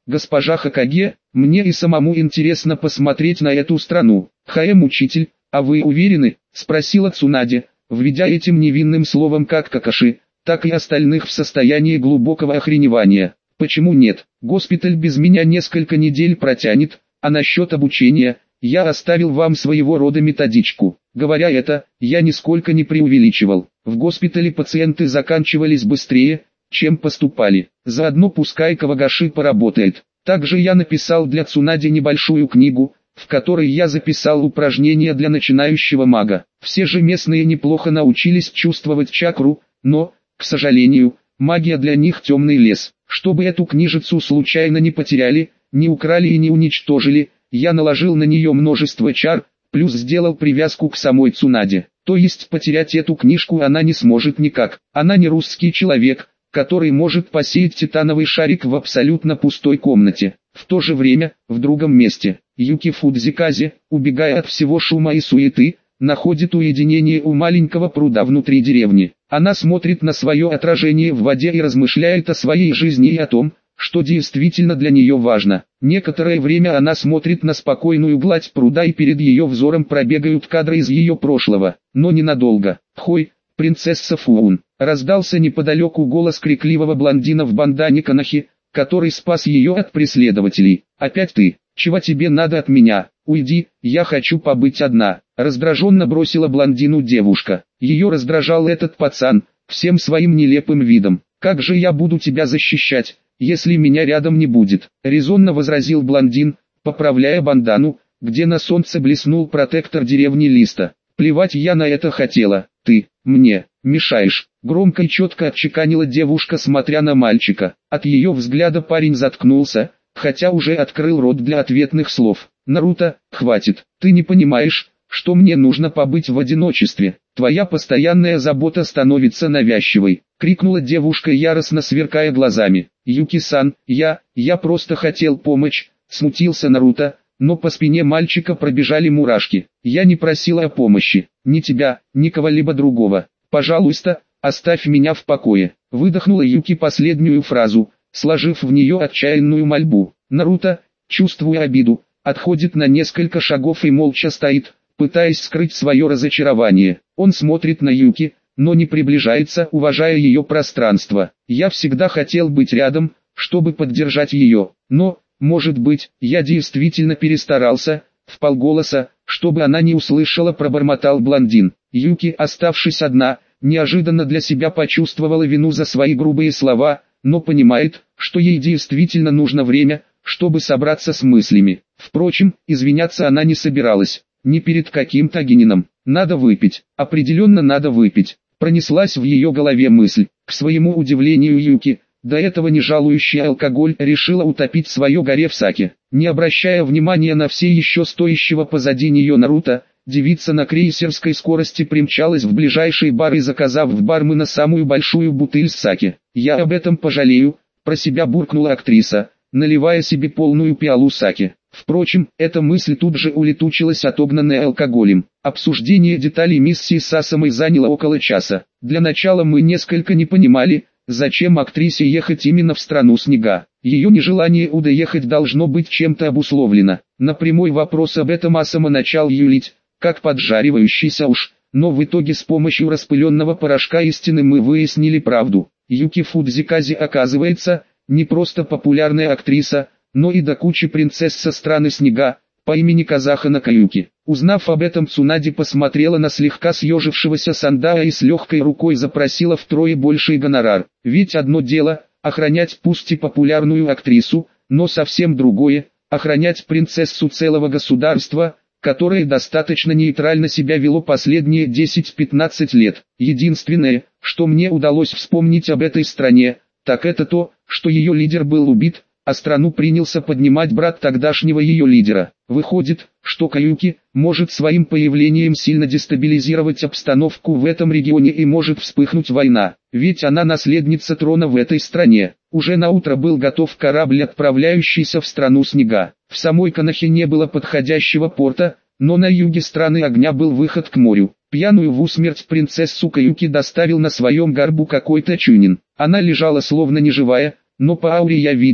Госпожа Хокаге, мне и самому интересно посмотреть на эту страну. Учитель, а вы уверены? Спросила Цунаде, введя этим невинным словом как Какаши, так и остальных в состоянии глубокого охреневания. Почему нет? Госпиталь без меня несколько недель протянет, а насчет обучения, я оставил вам своего рода методичку. Говоря это, я нисколько не преувеличивал. В госпитале пациенты заканчивались быстрее, чем поступали. Заодно пускай Кавагаши поработает. Также я написал для Цунаде небольшую книгу, в которой я записал упражнения для начинающего мага. Все же местные неплохо научились чувствовать чакру, но, к сожалению, магия для них темный лес. Чтобы эту книжицу случайно не потеряли, не украли и не уничтожили, я наложил на нее множество чар, плюс сделал привязку к самой Цунаде. То есть потерять эту книжку она не сможет никак. Она не русский человек, который может посеять титановый шарик в абсолютно пустой комнате. В то же время, в другом месте, Юки Фудзиказе, убегая от всего шума и суеты, находит уединение у маленького пруда внутри деревни. Она смотрит на свое отражение в воде и размышляет о своей жизни и о том, что действительно для нее важно. Некоторое время она смотрит на спокойную гладь пруда и перед ее взором пробегают кадры из ее прошлого, но ненадолго. «Хой, принцесса Фуун!» Раздался неподалеку голос крикливого блондина в бандане Канахи, который спас ее от преследователей. «Опять ты? Чего тебе надо от меня? Уйди, я хочу побыть одна!» Раздраженно бросила блондину девушка. Ее раздражал этот пацан, всем своим нелепым видом. «Как же я буду тебя защищать, если меня рядом не будет?» Резонно возразил блондин, поправляя бандану, где на солнце блеснул протектор деревни Листа. «Плевать я на это хотела, ты мне мешаешь», громко и четко отчеканила девушка, смотря на мальчика. От ее взгляда парень заткнулся, хотя уже открыл рот для ответных слов. «Наруто, хватит, ты не понимаешь, что мне нужно побыть в одиночестве, твоя постоянная забота становится навязчивой», крикнула девушка, яростно сверкая глазами. «Юки-сан, я просто хотел помочь», смутился Наруто, но по спине мальчика пробежали мурашки. «Я не просила о помощи, ни тебя, ни кого-либо другого. Пожалуйста, оставь меня в покое», выдохнула Юки последнюю фразу, сложив в нее отчаянную мольбу. Наруто, чувствуя обиду, отходит на несколько шагов и молча стоит, пытаясь скрыть свое разочарование. Он смотрит на Юки, но не приближается, уважая ее пространство. «Я всегда хотел быть рядом, чтобы поддержать ее, но, может быть, я действительно перестарался», вполголоса, чтобы она не услышала, пробормотал блондин. Юки, оставшись одна, неожиданно для себя почувствовала вину за свои грубые слова, но понимает, что ей действительно нужно время, чтобы собраться с мыслями. Впрочем, извиняться она не собиралась. Не перед каким-то Генином. «Надо выпить, определенно надо выпить», пронеслась в ее голове мысль. К своему удивлению Юки, до этого не жалующая алкоголь, решила утопить свое горе в саке. Не обращая внимания на все еще стоящего позади нее Наруто, девица на крейсерской скорости примчалась в ближайший бар и, заказав в бармена самую большую бутыль с саке. «Я об этом пожалею», про себя буркнула актриса, наливая себе полную пиалу саке. Впрочем, эта мысль тут же улетучилась, отогнанная алкоголем. Обсуждение деталей миссии с Асамой заняло около часа. Для начала мы несколько не понимали, зачем актрисе ехать именно в страну снега. Ее нежелание уехать должно быть чем-то обусловлено. На прямой вопрос об этом Асама начал юлить, как поджаривающийся уж, но в итоге с помощью распыленного порошка истины мы выяснили правду. Юки Фудзиказе, оказывается, не просто популярная актриса, но и до кучи принцесса страны снега, по имени казаха Накаюки. Узнав об этом, Цунаде посмотрела на слегка съежившегося Сандая и с легкой рукой запросила втрое больший гонорар. Ведь одно дело – охранять пусть и популярную актрису, но совсем другое – охранять принцессу целого государства, которое достаточно нейтрально себя вело последние 10-15 лет. Единственное, что мне удалось вспомнить об этой стране, так это то, что ее лидер был убит, а страну принялся поднимать брат тогдашнего ее лидера. Выходит, что Каюки может своим появлением сильно дестабилизировать обстановку в этом регионе и может вспыхнуть война, ведь она наследница трона в этой стране. Уже наутро был готов корабль, отправляющийся в страну снега. В самой Канахе не было подходящего порта, но на юге страны огня был выход к морю. Пьяную в усмерть принцессу Каюки доставил на своем горбу какой-то чунин. Она лежала словно неживая, но по ауре я видел,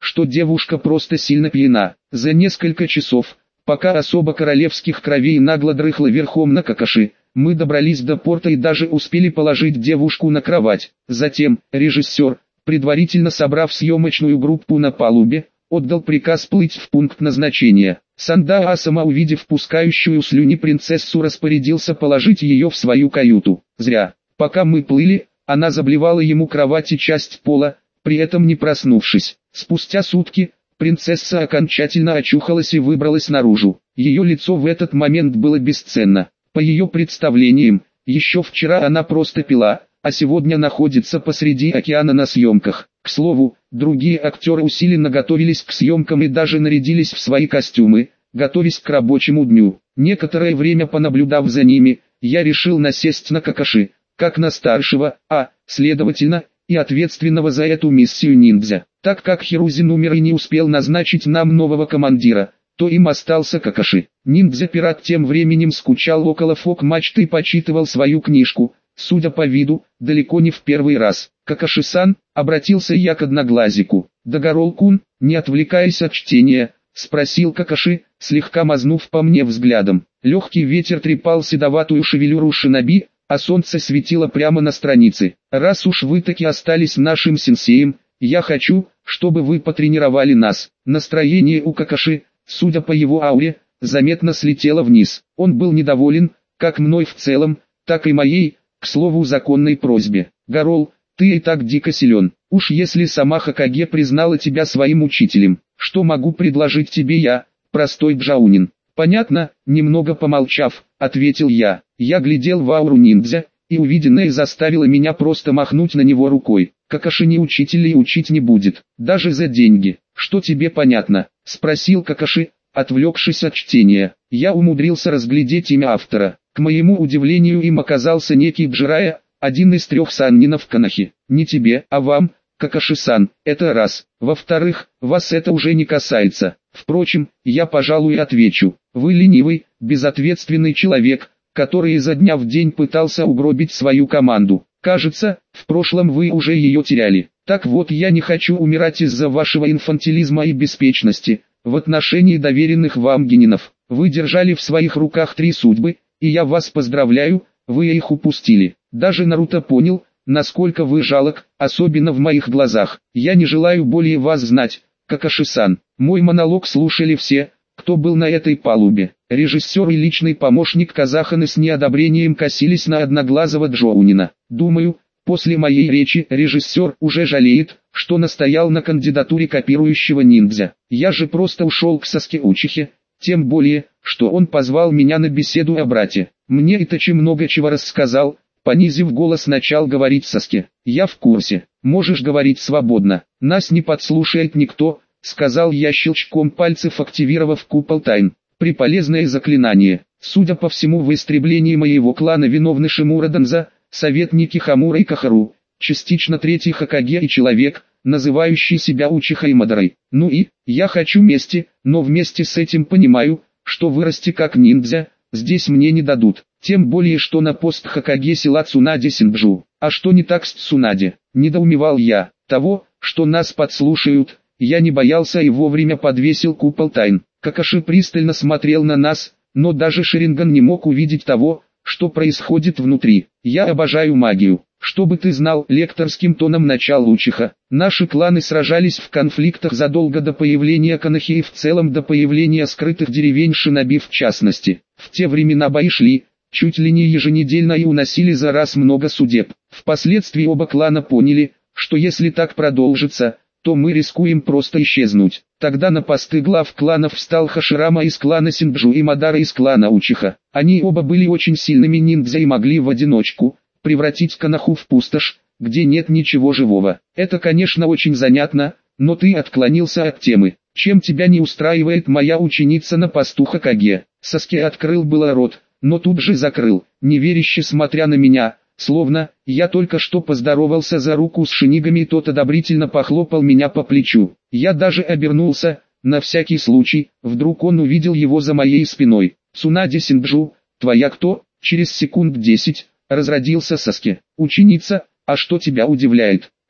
что девушка просто сильно пьяна. За несколько часов, пока особо королевских кровей нагло дрыхла верхом на Какаши, мы добрались до порта и даже успели положить девушку на кровать. Затем, режиссер, предварительно собрав съемочную группу на палубе, отдал приказ плыть в пункт назначения. Санда Асама, увидев пускающую слюни принцессу, распорядился положить ее в свою каюту. Зря. Пока мы плыли, она заблевала ему кровать и часть пола, при этом не проснувшись. Спустя сутки, принцесса окончательно очухалась и выбралась наружу. Ее лицо в этот момент было бесценно. По ее представлениям, еще вчера она просто пила, а сегодня находится посреди океана на съемках. К слову, другие актеры усиленно готовились к съемкам и даже нарядились в свои костюмы, готовясь к рабочему дню. Некоторое время понаблюдав за ними, я решил насесть на Какаши, как на старшего, следовательно, и ответственного за эту миссию ниндзя. Так как Хирузин умер и не успел назначить нам нового командира, то им остался Какаши. Ниндзя-пират тем временем скучал около фок-мачты и почитывал свою книжку, судя по виду, далеко не в первый раз. «Какаши-сан», обратился я к Одноглазику. «Дагорол-кун, не отвлекаясь от чтения», спросил Какаши, слегка мазнув по мне взглядом. Легкий ветер трепал седоватую шевелюру шиноби, а солнце светило прямо на странице. «Раз уж вы таки остались нашим сенсеем, я хочу, чтобы вы потренировали нас». Настроение у Какаши, судя по его ауре, заметно слетело вниз. Он был недоволен, как мной в целом, так и моей, к слову, законной просьбе. «Гарол, ты и так дико силен. Уж если сама Хокаге признала тебя своим учителем, что могу предложить тебе я, простой джаунин?» «Понятно», немного помолчав, ответил я. Я глядел в ауру ниндзя, и увиденное заставило меня просто махнуть на него рукой. «Какаши не учитель и учить не будет, даже за деньги». «Что тебе понятно?» — спросил Какаши, отвлекшись от чтения. Я умудрился разглядеть имя автора. К моему удивлению, им оказался некий Джирая, один из 3 саннинов Канахи. «Не тебе, а вам, Какаши-сан, это раз. Во-вторых, вас это уже не касается. Впрочем, я, пожалуй, отвечу. Вы ленивый, безответственный человек, который изо дня в день пытался угробить свою команду. Кажется, в прошлом вы уже ее теряли. Так вот, я не хочу умирать из-за вашего инфантилизма и беспечности в отношении доверенных вам генинов. Вы держали в своих руках 3 судьбы, и я вас поздравляю, вы их упустили. Даже Наруто понял, насколько вы жалок, особенно в моих глазах. Я не желаю более вас знать, Какаши-сан». Мой монолог слушали все, кто был на этой палубе. Режиссер и личный помощник Казаханы с неодобрением косились на одноглазого Джоунина. Думаю, после моей речи режиссер уже жалеет, что настоял на кандидатуре копирующего ниндзя. Я же просто ушел к Саске Учихе, тем более, что он позвал меня на беседу о брате. Мне Итачи много чего рассказал, понизив голос, начал говорить Саске. «Я в курсе, можешь говорить свободно, нас не подслушает никто», сказал я щелчком пальцев, активировав купол тайн. «Приполезное заклинание. Судя по всему, в истреблении моего клана виновны Шимура Данза, советники Хамура и Кахару, частично 3-й Хокаге и человек, называющий себя Учихой Мадарой. Ну и, я хочу мести, но вместе с этим понимаю, что вырасти как ниндзя, здесь мне не дадут. Тем более, что на пост Хокаге села Цунаде Синджу. А что не так с Цунаде?» Недоумевал я. Того, что нас подслушают, я не боялся и вовремя подвесил купол тайн. Какаши пристально смотрел на нас, но даже Шеринган не мог увидеть того, что происходит внутри. «Я обожаю магию. Чтобы ты знал», — лекторским тоном начал Учиха. «Наши кланы сражались в конфликтах задолго до появления Канахи и в целом до появления скрытых деревень шиноби в частности. В те времена бои шли чуть ли не еженедельно и уносили за раз много судеб. Впоследствии оба клана поняли, что если так продолжится, то мы рискуем просто исчезнуть. Тогда на посты глав кланов встал Хаширама из клана Синджу и Мадара из клана Учиха. Они оба были очень сильными ниндзя и могли в одиночку превратить Канаху в пустошь, где нет ничего живого. Это, конечно, очень занятно, но ты отклонился от темы. Чем тебя не устраивает моя ученица на посту Хокаге?» Саске открыл было рот, но тут же закрыл, неверяще смотря на меня, словно я только что поздоровался за руку с шинигами, и тот одобрительно похлопал меня по плечу. Я даже обернулся, на всякий случай, вдруг он увидел его за моей спиной. «Цунаде Синджу, твоя кто?» Через секунд 10 разродился Саске. «Ученица, а что тебя удивляет?»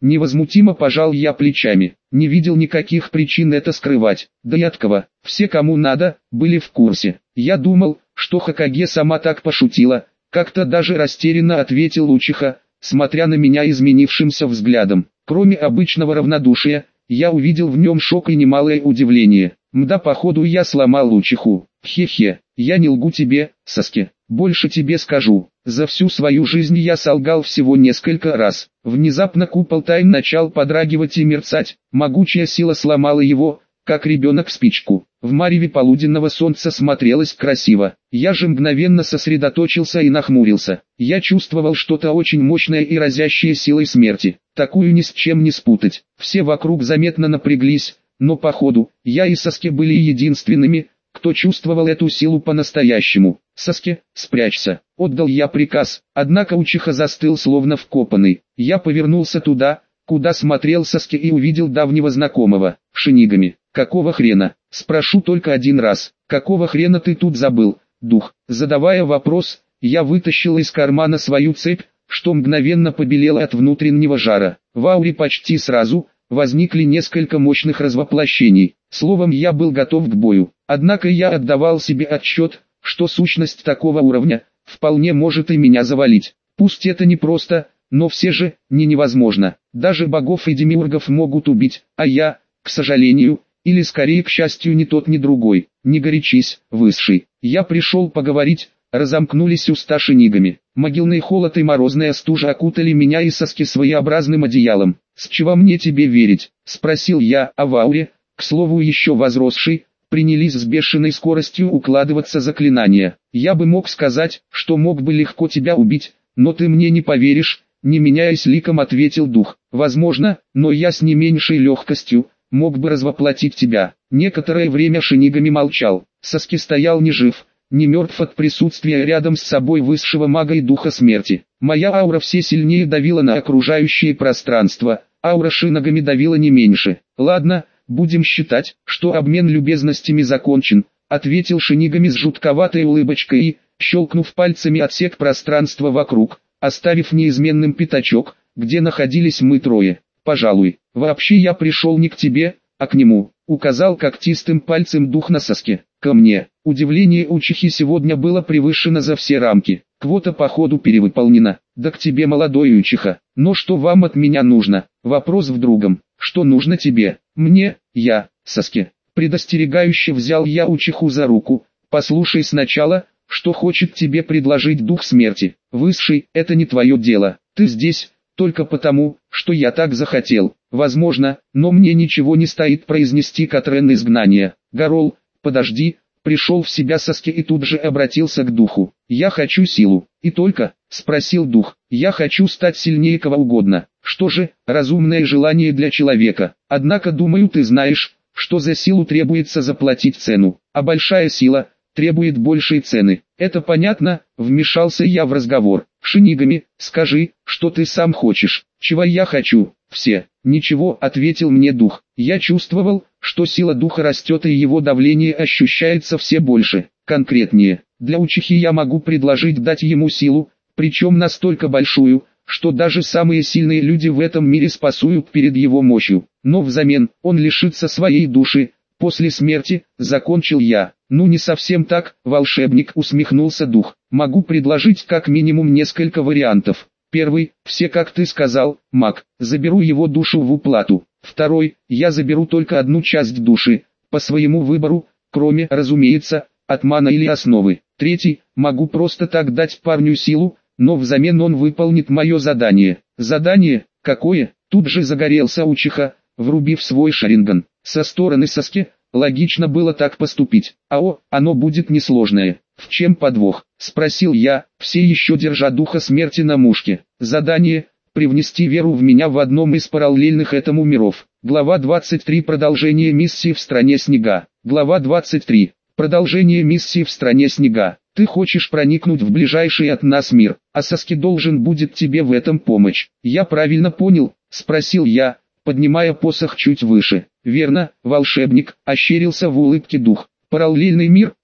Невозмутимо пожал я плечами. Не видел никаких причин это скрывать. Да и от кого? Все, кому надо, были в курсе. Я думал, что Хокаге сама так пошутила. Как-то даже растерянно ответил Учиха, смотря на меня изменившимся взглядом. Кроме обычного равнодушия, я увидел в нем шок и немалое удивление. Мда, походу я сломал Учиху. Хе-хе, я не лгу тебе, Саске. Больше тебе скажу, за всю свою жизнь я солгал всего несколько раз. Внезапно купол тайн начал подрагивать и мерцать. Могучая сила сломала его, как ребенок спичку. В мареве полуденного солнца смотрелось красиво. Я же мгновенно сосредоточился и нахмурился. Я чувствовал что-то очень мощное и разящее силой смерти. Такую ни с чем не спутать. Все вокруг заметно напряглись, но походу, я и Саске были единственными, кто чувствовал эту силу по-настоящему. «Саске, спрячься!» — отдал я приказ, однако Учиха застыл словно вкопанный. Я повернулся туда, куда смотрел Саске, и увидел давнего знакомого, Шинигами. «Какого хрена?» «Спрошу только один раз, какого хрена ты тут забыл, дух?» Задавая вопрос, я вытащил из кармана свою цепь, что мгновенно побелела от внутреннего жара. В ауре почти сразу возникли несколько мощных развоплощений. Словом, я был готов к бою. Однако я отдавал себе отчет, что сущность такого уровня вполне может и меня завалить. Пусть это не просто, но все же не невозможно. Даже богов и демиургов могут убить, а я, к сожалению, или скорее к счастью, ни тот ни другой. Не горячись, высший. Я пришел поговорить. Разомкнулись уста Шинигами. Могильный холод и морозная стужа окутали меня и Саске своеобразным одеялом. «С чего мне тебе верить?» — спросил я, а в ауре, к слову еще возросшей, принялись с бешеной скоростью укладываться заклинания. «Я бы мог сказать, что мог бы легко тебя убить, но ты мне не поверишь», — не меняясь ликом ответил дух. «Возможно, но я с не меньшей легкостью мог бы развоплотить тебя». Некоторое время Шинигами молчал. Саске стоял ни жив, не мертв от присутствия рядом с собой высшего мага и духа смерти. Моя аура все сильнее давила на окружающее пространство, аура Шинигами давила не меньше. «Ладно, будем считать, что обмен любезностями закончен», — ответил Шинигами с жутковатой улыбочкой и, щелкнув пальцами, отсек пространство вокруг, оставив неизменным пятачок, где находились мы трое. «Пожалуй, вообще я пришел не к тебе, а к нему», — указал когтистым пальцем дух на Саске. «Ко мне». Удивление Учихи сегодня было превышено за все рамки. «Квота походу перевыполнена». «Да к тебе, молодой Учиха. Но что вам от меня нужно?» «Вопрос в другом. Что нужно тебе?» «Мне, я, Саске». Предостерегающе взял я Учиху за руку. «Послушай сначала, что хочет тебе предложить дух смерти. Высший, это не твое дело. Ты здесь только потому, что я так захотел. Возможно, но мне ничего не стоит произнести Катрен изгнания. Гарол, подожди». Пришел в себя Саске и тут же обратился к духу. «Я хочу силу». «И только?» — спросил дух. «Я хочу стать сильнее кого угодно». «Что же, разумное желание для человека. Однако думаю, ты знаешь, что за силу требуется заплатить цену, а большая сила требует большей цены». «Это понятно», — вмешался я в разговор. «Шинигами, скажи, что ты сам хочешь». «Чего я хочу?» «Все». «Ничего», — ответил мне дух. Я чувствовал, что сила духа растет и его давление ощущается все больше. Конкретнее, для Учихи я могу предложить дать ему силу, причем настолько большую, что даже самые сильные люди в этом мире спасуют перед его мощью. Но взамен, он лишится своей души. После смерти, закончил я. «Ну не совсем так, волшебник», — усмехнулся дух. «Могу предложить как минимум несколько вариантов. Первый, все как ты сказал, маг, заберу его душу в уплату. Второй, я заберу только одну часть души, по своему выбору, кроме, разумеется, от мана или основы. Третий, могу просто так дать парню силу, но взамен он выполнит мое задание». «Задание? Какое?» Тут же загорелся Учиха, врубив свой шаринган. Со стороны Саске, логично было так поступить. Оно будет несложное. «В чем подвох?» — спросил я, все еще держа духа смерти на мушке. «Задание — привнести веру в меня в одном из параллельных этому миров». Глава 23. Продолжение миссии в стране снега. Глава 23. Продолжение миссии в стране снега. «Ты хочешь проникнуть в ближайший от нас мир, а Саске должен будет тебе в этом помочь. Я правильно понял?» — спросил я, поднимая посох чуть выше. «Верно, волшебник», — ощерился в улыбке дух. «Параллельный мир,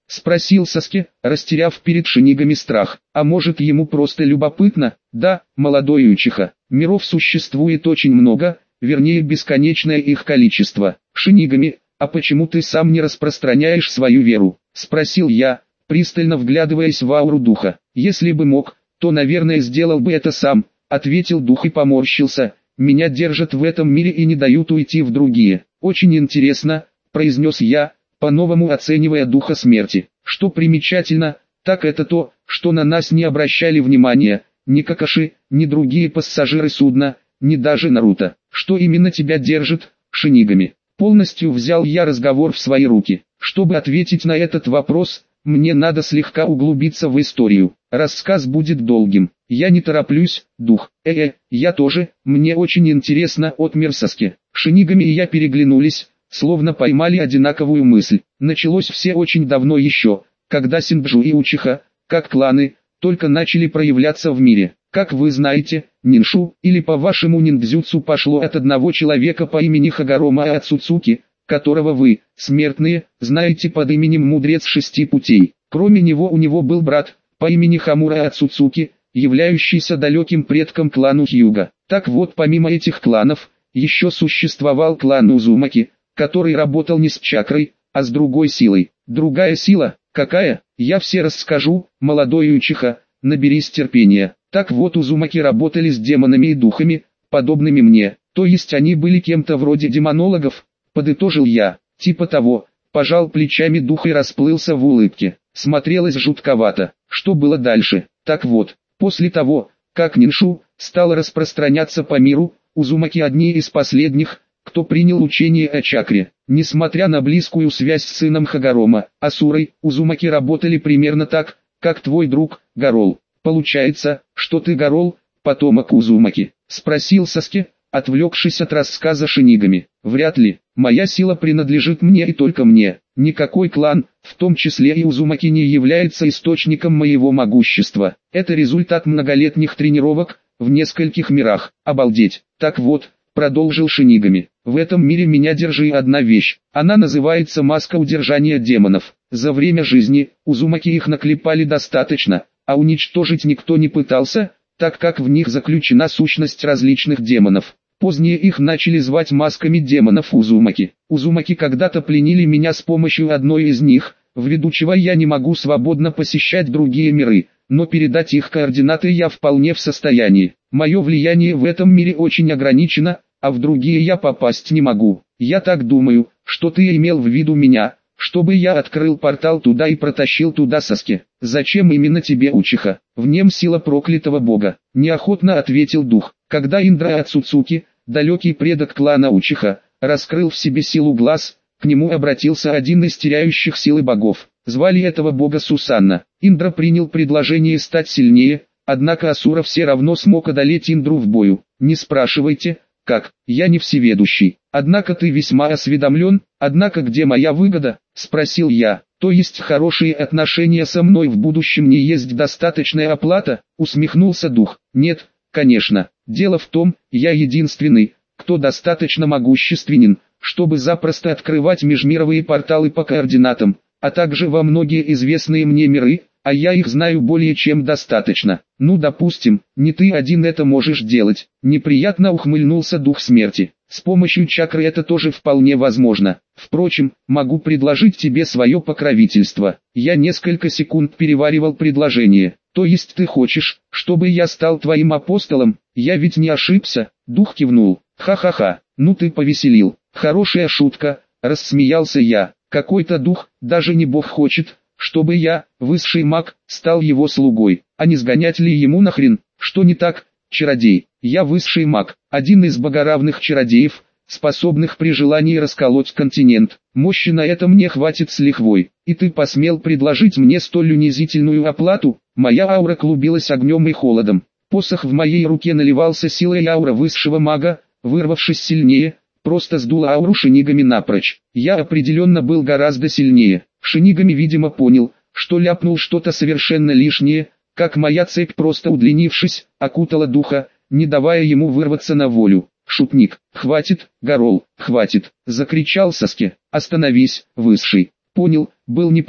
Спросил Саски, растеряв перед шинигами страх. А может, ему просто любопытно? Да, молодой учиха. Миров существует очень много, вернее бесконечное их количество. Шинигами, а почему ты сам не распространяешь свою веру? Спросил я, пристально вглядываясь в ауру духа. Если бы мог, то, наверное, сделал бы это сам, ответил дух и поморщился. Меня держат в этом мире и не дают уйти в другие. Очень интересно, произнес я, по-новому оценивая духа смерти. Что примечательно, так это то, что на нас не обращали внимания, ни Какаши, ни другие пассажиры судна, ни даже Наруто. Что именно тебя держит, шинигами? Полностью взял я разговор в свои руки. Чтобы ответить на этот вопрос, мне надо слегка углубиться в историю. Рассказ будет долгим. Я не тороплюсь, дух. Я тоже, мне очень интересно, отмер Саски. Шинигами и я переглянулись, словно поймали одинаковую мысль. Началось все очень давно еще, когда Синджу и Учиха, как кланы, только начали проявляться в мире. Как вы знаете, ниншу, или по-вашему ниндзюцу, пошло от одного человека по имени Хагарома Ацуцуки, которого вы, смертные, знаете под именем Мудрец Шести Путей. Кроме него у него был брат, по имени Хамура Ацуцуки, являющийся далеким предком клану Хьюга. Так вот, помимо этих кланов, еще существовал клан Узумаки, который работал не с чакрой, а с другой силой. Другая сила, какая? Я все расскажу, молодой учиха, наберись терпения. Так вот, Узумаки работали с демонами и духами, подобными мне, то есть они были кем-то вроде демонологов, подытожил я. Типа того, пожал плечами дух и расплылся в улыбке. Смотрелось жутковато. Что было дальше? Так вот, после того, как ниншу стало распространяться по миру, Узумаки одни из последних, кто принял учение о чакре. Несмотря на близкую связь с сыном Хагарома, Асурой, Узумаки работали примерно так, как твой друг, Гарол. Получается, что ты Гарол, потомок Узумаки? Спросил Саски, отвлекшись от рассказа шинигами. Вряд ли. Моя сила принадлежит мне и только мне. Никакой клан, в том числе и Узумаки, не является источником моего могущества. Это результат многолетних тренировок в нескольких мирах. Обалдеть. Так вот, продолжил шинигами. В этом мире меня держит одна вещь. Она называется маска удержания демонов. За время жизни Узумаки их наклепали достаточно, а уничтожить никто не пытался, так как в них заключена сущность различных демонов. Позднее их начали звать масками демонов Узумаки. Узумаки когда-то пленили меня с помощью одной из них, ввиду чего я не могу свободно посещать другие миры, но передать их координаты я вполне в состоянии. Мое влияние в этом мире очень ограничено, а в другие я попасть не могу. Я так думаю, что ты имел в виду меня, чтобы я открыл портал туда и протащил туда Саски. Зачем именно тебе, учиха? В нем сила проклятого бога. Неохотно ответил дух. Когда Индра Ацуцуки, далекий предок клана Учиха, раскрыл в себе силу глаз, к нему обратился один из теряющих силы богов. Звали этого бога Сусанна. Индра принял предложение стать сильнее, однако Асура все равно смог одолеть Индру в бою. Не спрашивайте, как, я не всеведущий. Однако ты весьма осведомлен, однако где моя выгода? Спросил я. То есть хорошие отношения со мной в будущем не есть достаточная оплата? Усмехнулся дух. Нет, конечно. Дело в том, я единственный, кто достаточно могущественен, чтобы запросто открывать межмировые порталы по координатам, а также во многие известные мне миры, а я их знаю более чем достаточно. Ну, допустим, не ты один это можешь делать. Неприятно ухмыльнулся дух смерти. С помощью чакры это тоже вполне возможно. Впрочем, могу предложить тебе свое покровительство. Я несколько секунд переваривал предложение. То есть ты хочешь, чтобы я стал твоим апостолом? Я ведь не ошибся? Дух кивнул. Ха-ха-ха, ну ты повеселил. Хорошая шутка, рассмеялся я. Какой-то дух, даже не бог, хочет, чтобы я, высший маг, стал его слугой. А не сгонять ли ему нахрен? Что не так, чародей? Я высший маг, один из богоравных чародеев, способных при желании расколоть континент. Мощи на это мне хватит с лихвой. И ты посмел предложить мне столь унизительную оплату? Моя аура клубилась огнем и холодом. Посох в моей руке наливался силой аура высшего мага, вырвавшись сильнее, просто сдула ауру шинигами напрочь. Я определенно был гораздо сильнее. Шинигами, видимо, понял, что ляпнул что-то совершенно лишнее, как моя цепь, просто удлинившись, окутала духа, не давая ему вырваться на волю. «Шутник, хватит, Гарол, хватит!» — закричал Саски. «Остановись, высший!» Понял, был неправ,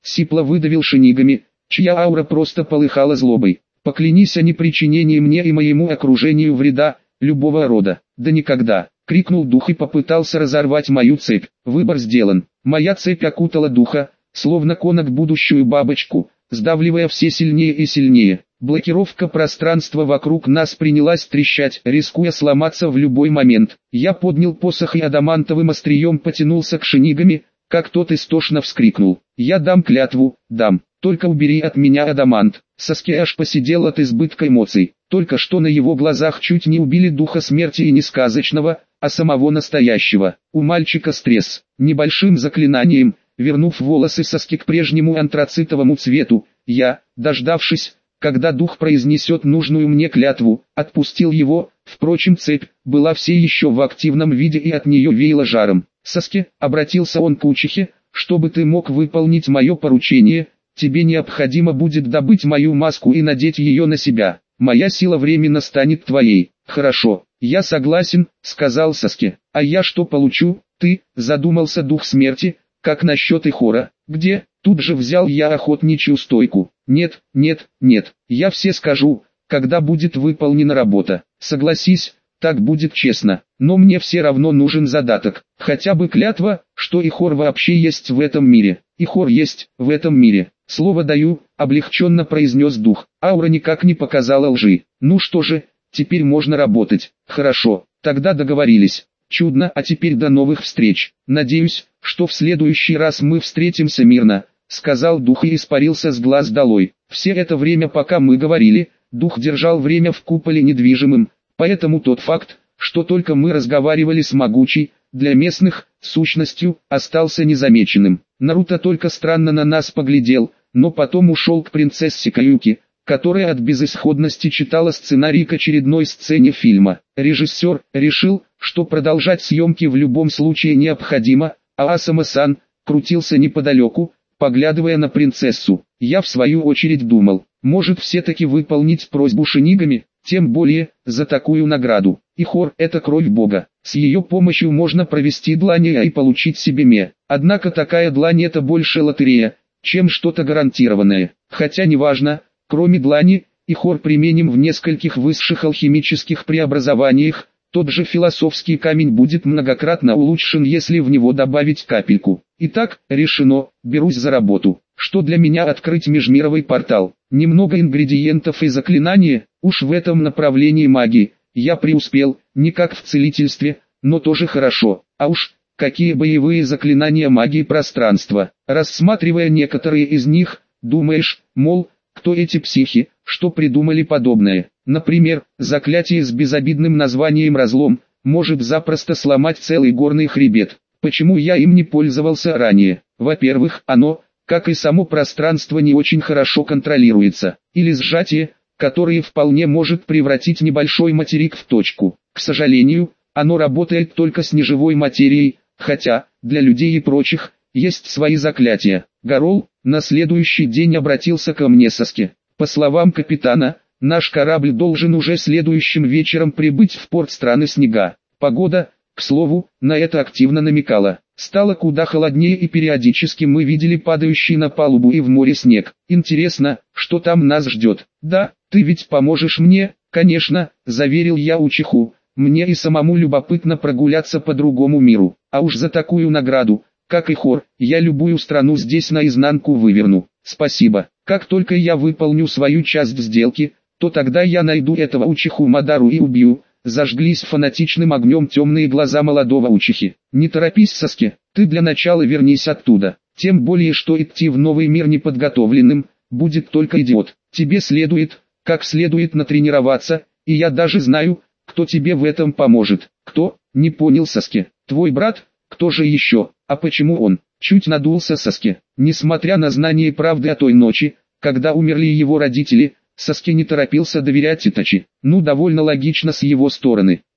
сипло выдавил Шинигами, чья аура просто полыхала злобой. Поклянись о непричинении мне и моему окружению вреда, любого рода. Да никогда, крикнул дух и попытался разорвать мою цепь. Выбор сделан. Моя цепь окутала духа, словно конок будущую бабочку, сдавливая все сильнее и сильнее. Блокировка пространства вокруг нас принялась трещать, рискуя сломаться в любой момент. Я поднял посох и адамантовым острием потянулся к Шинигами, как тот истошно вскрикнул. Я дам клятву, дам, только убери от меня адамант. Саске аж посидел от избытка эмоций. Только что на его глазах чуть не убили духа смерти и не сказочного, а самого настоящего. У мальчика стресс. Небольшим заклинанием, вернув волосы Саске к прежнему антрацитовому цвету, я, дождавшись, когда дух произнесет нужную мне клятву, отпустил его. Впрочем, цепь была все еще в активном виде и от нее веяло жаром. «Саске», — обратился он к Учихе, — «чтобы ты мог выполнить мое поручение, тебе необходимо будет добыть мою маску и надеть ее на себя. Моя сила временно станет твоей». «Хорошо, я согласен», — сказал Саске. «А я что получу?» «Ты», — задумался дух смерти, — «как насчет Ихора?» «Где?» Тут же взял я охотничью стойку. «Нет, нет, нет, я все скажу, когда будет выполнена работа. Согласись, так будет честно, но мне все равно нужен задаток, хотя бы клятва, что Ихор вообще есть в этом мире». «Ихор есть в этом мире, слово даю», — облегченно произнес дух. Аура никак не показала лжи. «Ну что же, теперь можно работать». «Хорошо, тогда договорились». «Чудно, а теперь до новых встреч. Надеюсь, что в следующий раз мы встретимся мирно», — сказал дух и испарился с глаз долой. Все это время, пока мы говорили, дух держал время в куполе недвижимым, поэтому тот факт, что только мы разговаривали с могучей, для местных, сущностью, остался незамеченным. Наруто только странно на нас поглядел, но потом ушел к принцессе Каюки, которая от безысходности читала сценарий к очередной сцене фильма. Режиссер решил, что продолжать съемки в любом случае необходимо, а Асама-сан крутился неподалеку, поглядывая на принцессу. Я в свою очередь думал, может все-таки выполнить просьбу Шинигами, тем более, за такую награду. Ихор – это кровь бога, с ее помощью можно провести длань и получить себе ме. Однако такая длань – это больше лотерея, чем что-то гарантированное. Хотя неважно, кроме длани, Ихор применим в нескольких высших алхимических преобразованиях. Тот же философский камень будет многократно улучшен, если в него добавить капельку. Итак, решено, берусь за работу. Что для меня открыть межмировой портал? Немного ингредиентов и заклинания, уж в этом направлении магии. Я преуспел, не как в целительстве, но тоже хорошо. А уж, какие боевые заклинания магии пространства. Рассматривая некоторые из них, думаешь, мол, кто эти психи, что придумали подобное? Например, заклятие с безобидным названием «Разлом» может запросто сломать целый горный хребет. Почему я им не пользовался ранее? Во-первых, оно, как и само пространство, не очень хорошо контролируется. Или сжатие, которое вполне может превратить небольшой материк в точку. К сожалению, оно работает только с неживой материей, хотя, для людей и прочих, есть свои заклятия. Гарол на следующий день обратился ко мне Саске. По словам капитана, наш корабль должен уже следующим вечером прибыть в порт страны снега. Погода, к слову, на это активно намекала. Стало куда холоднее и периодически мы видели падающий на палубу и в море снег. Интересно, что там нас ждет. «Да, ты ведь поможешь мне?» «Конечно», — заверил я Учиху. «Мне и самому любопытно прогуляться по другому миру. А уж за такую награду, как Ихор, я любую страну здесь наизнанку выверну». «Спасибо. Как только я выполню свою часть сделки, то тогда я найду этого Учиху Мадару и убью». Зажглись фанатичным огнем темные глаза молодого Учихи. «Не торопись, Саске, ты для начала вернись оттуда. Тем более, что идти в новый мир неподготовленным, будет только идиот. Тебе следует, как следует натренироваться, и я даже знаю, кто тебе в этом поможет». «Кто?» — не понял Саске. «Твой брат? Кто же еще? А почему он?» Чуть надулся Саске. Несмотря на знание правды о той ночи, когда умерли его родители, Саске не торопился доверять Итачи. Ну, довольно логично с его стороны.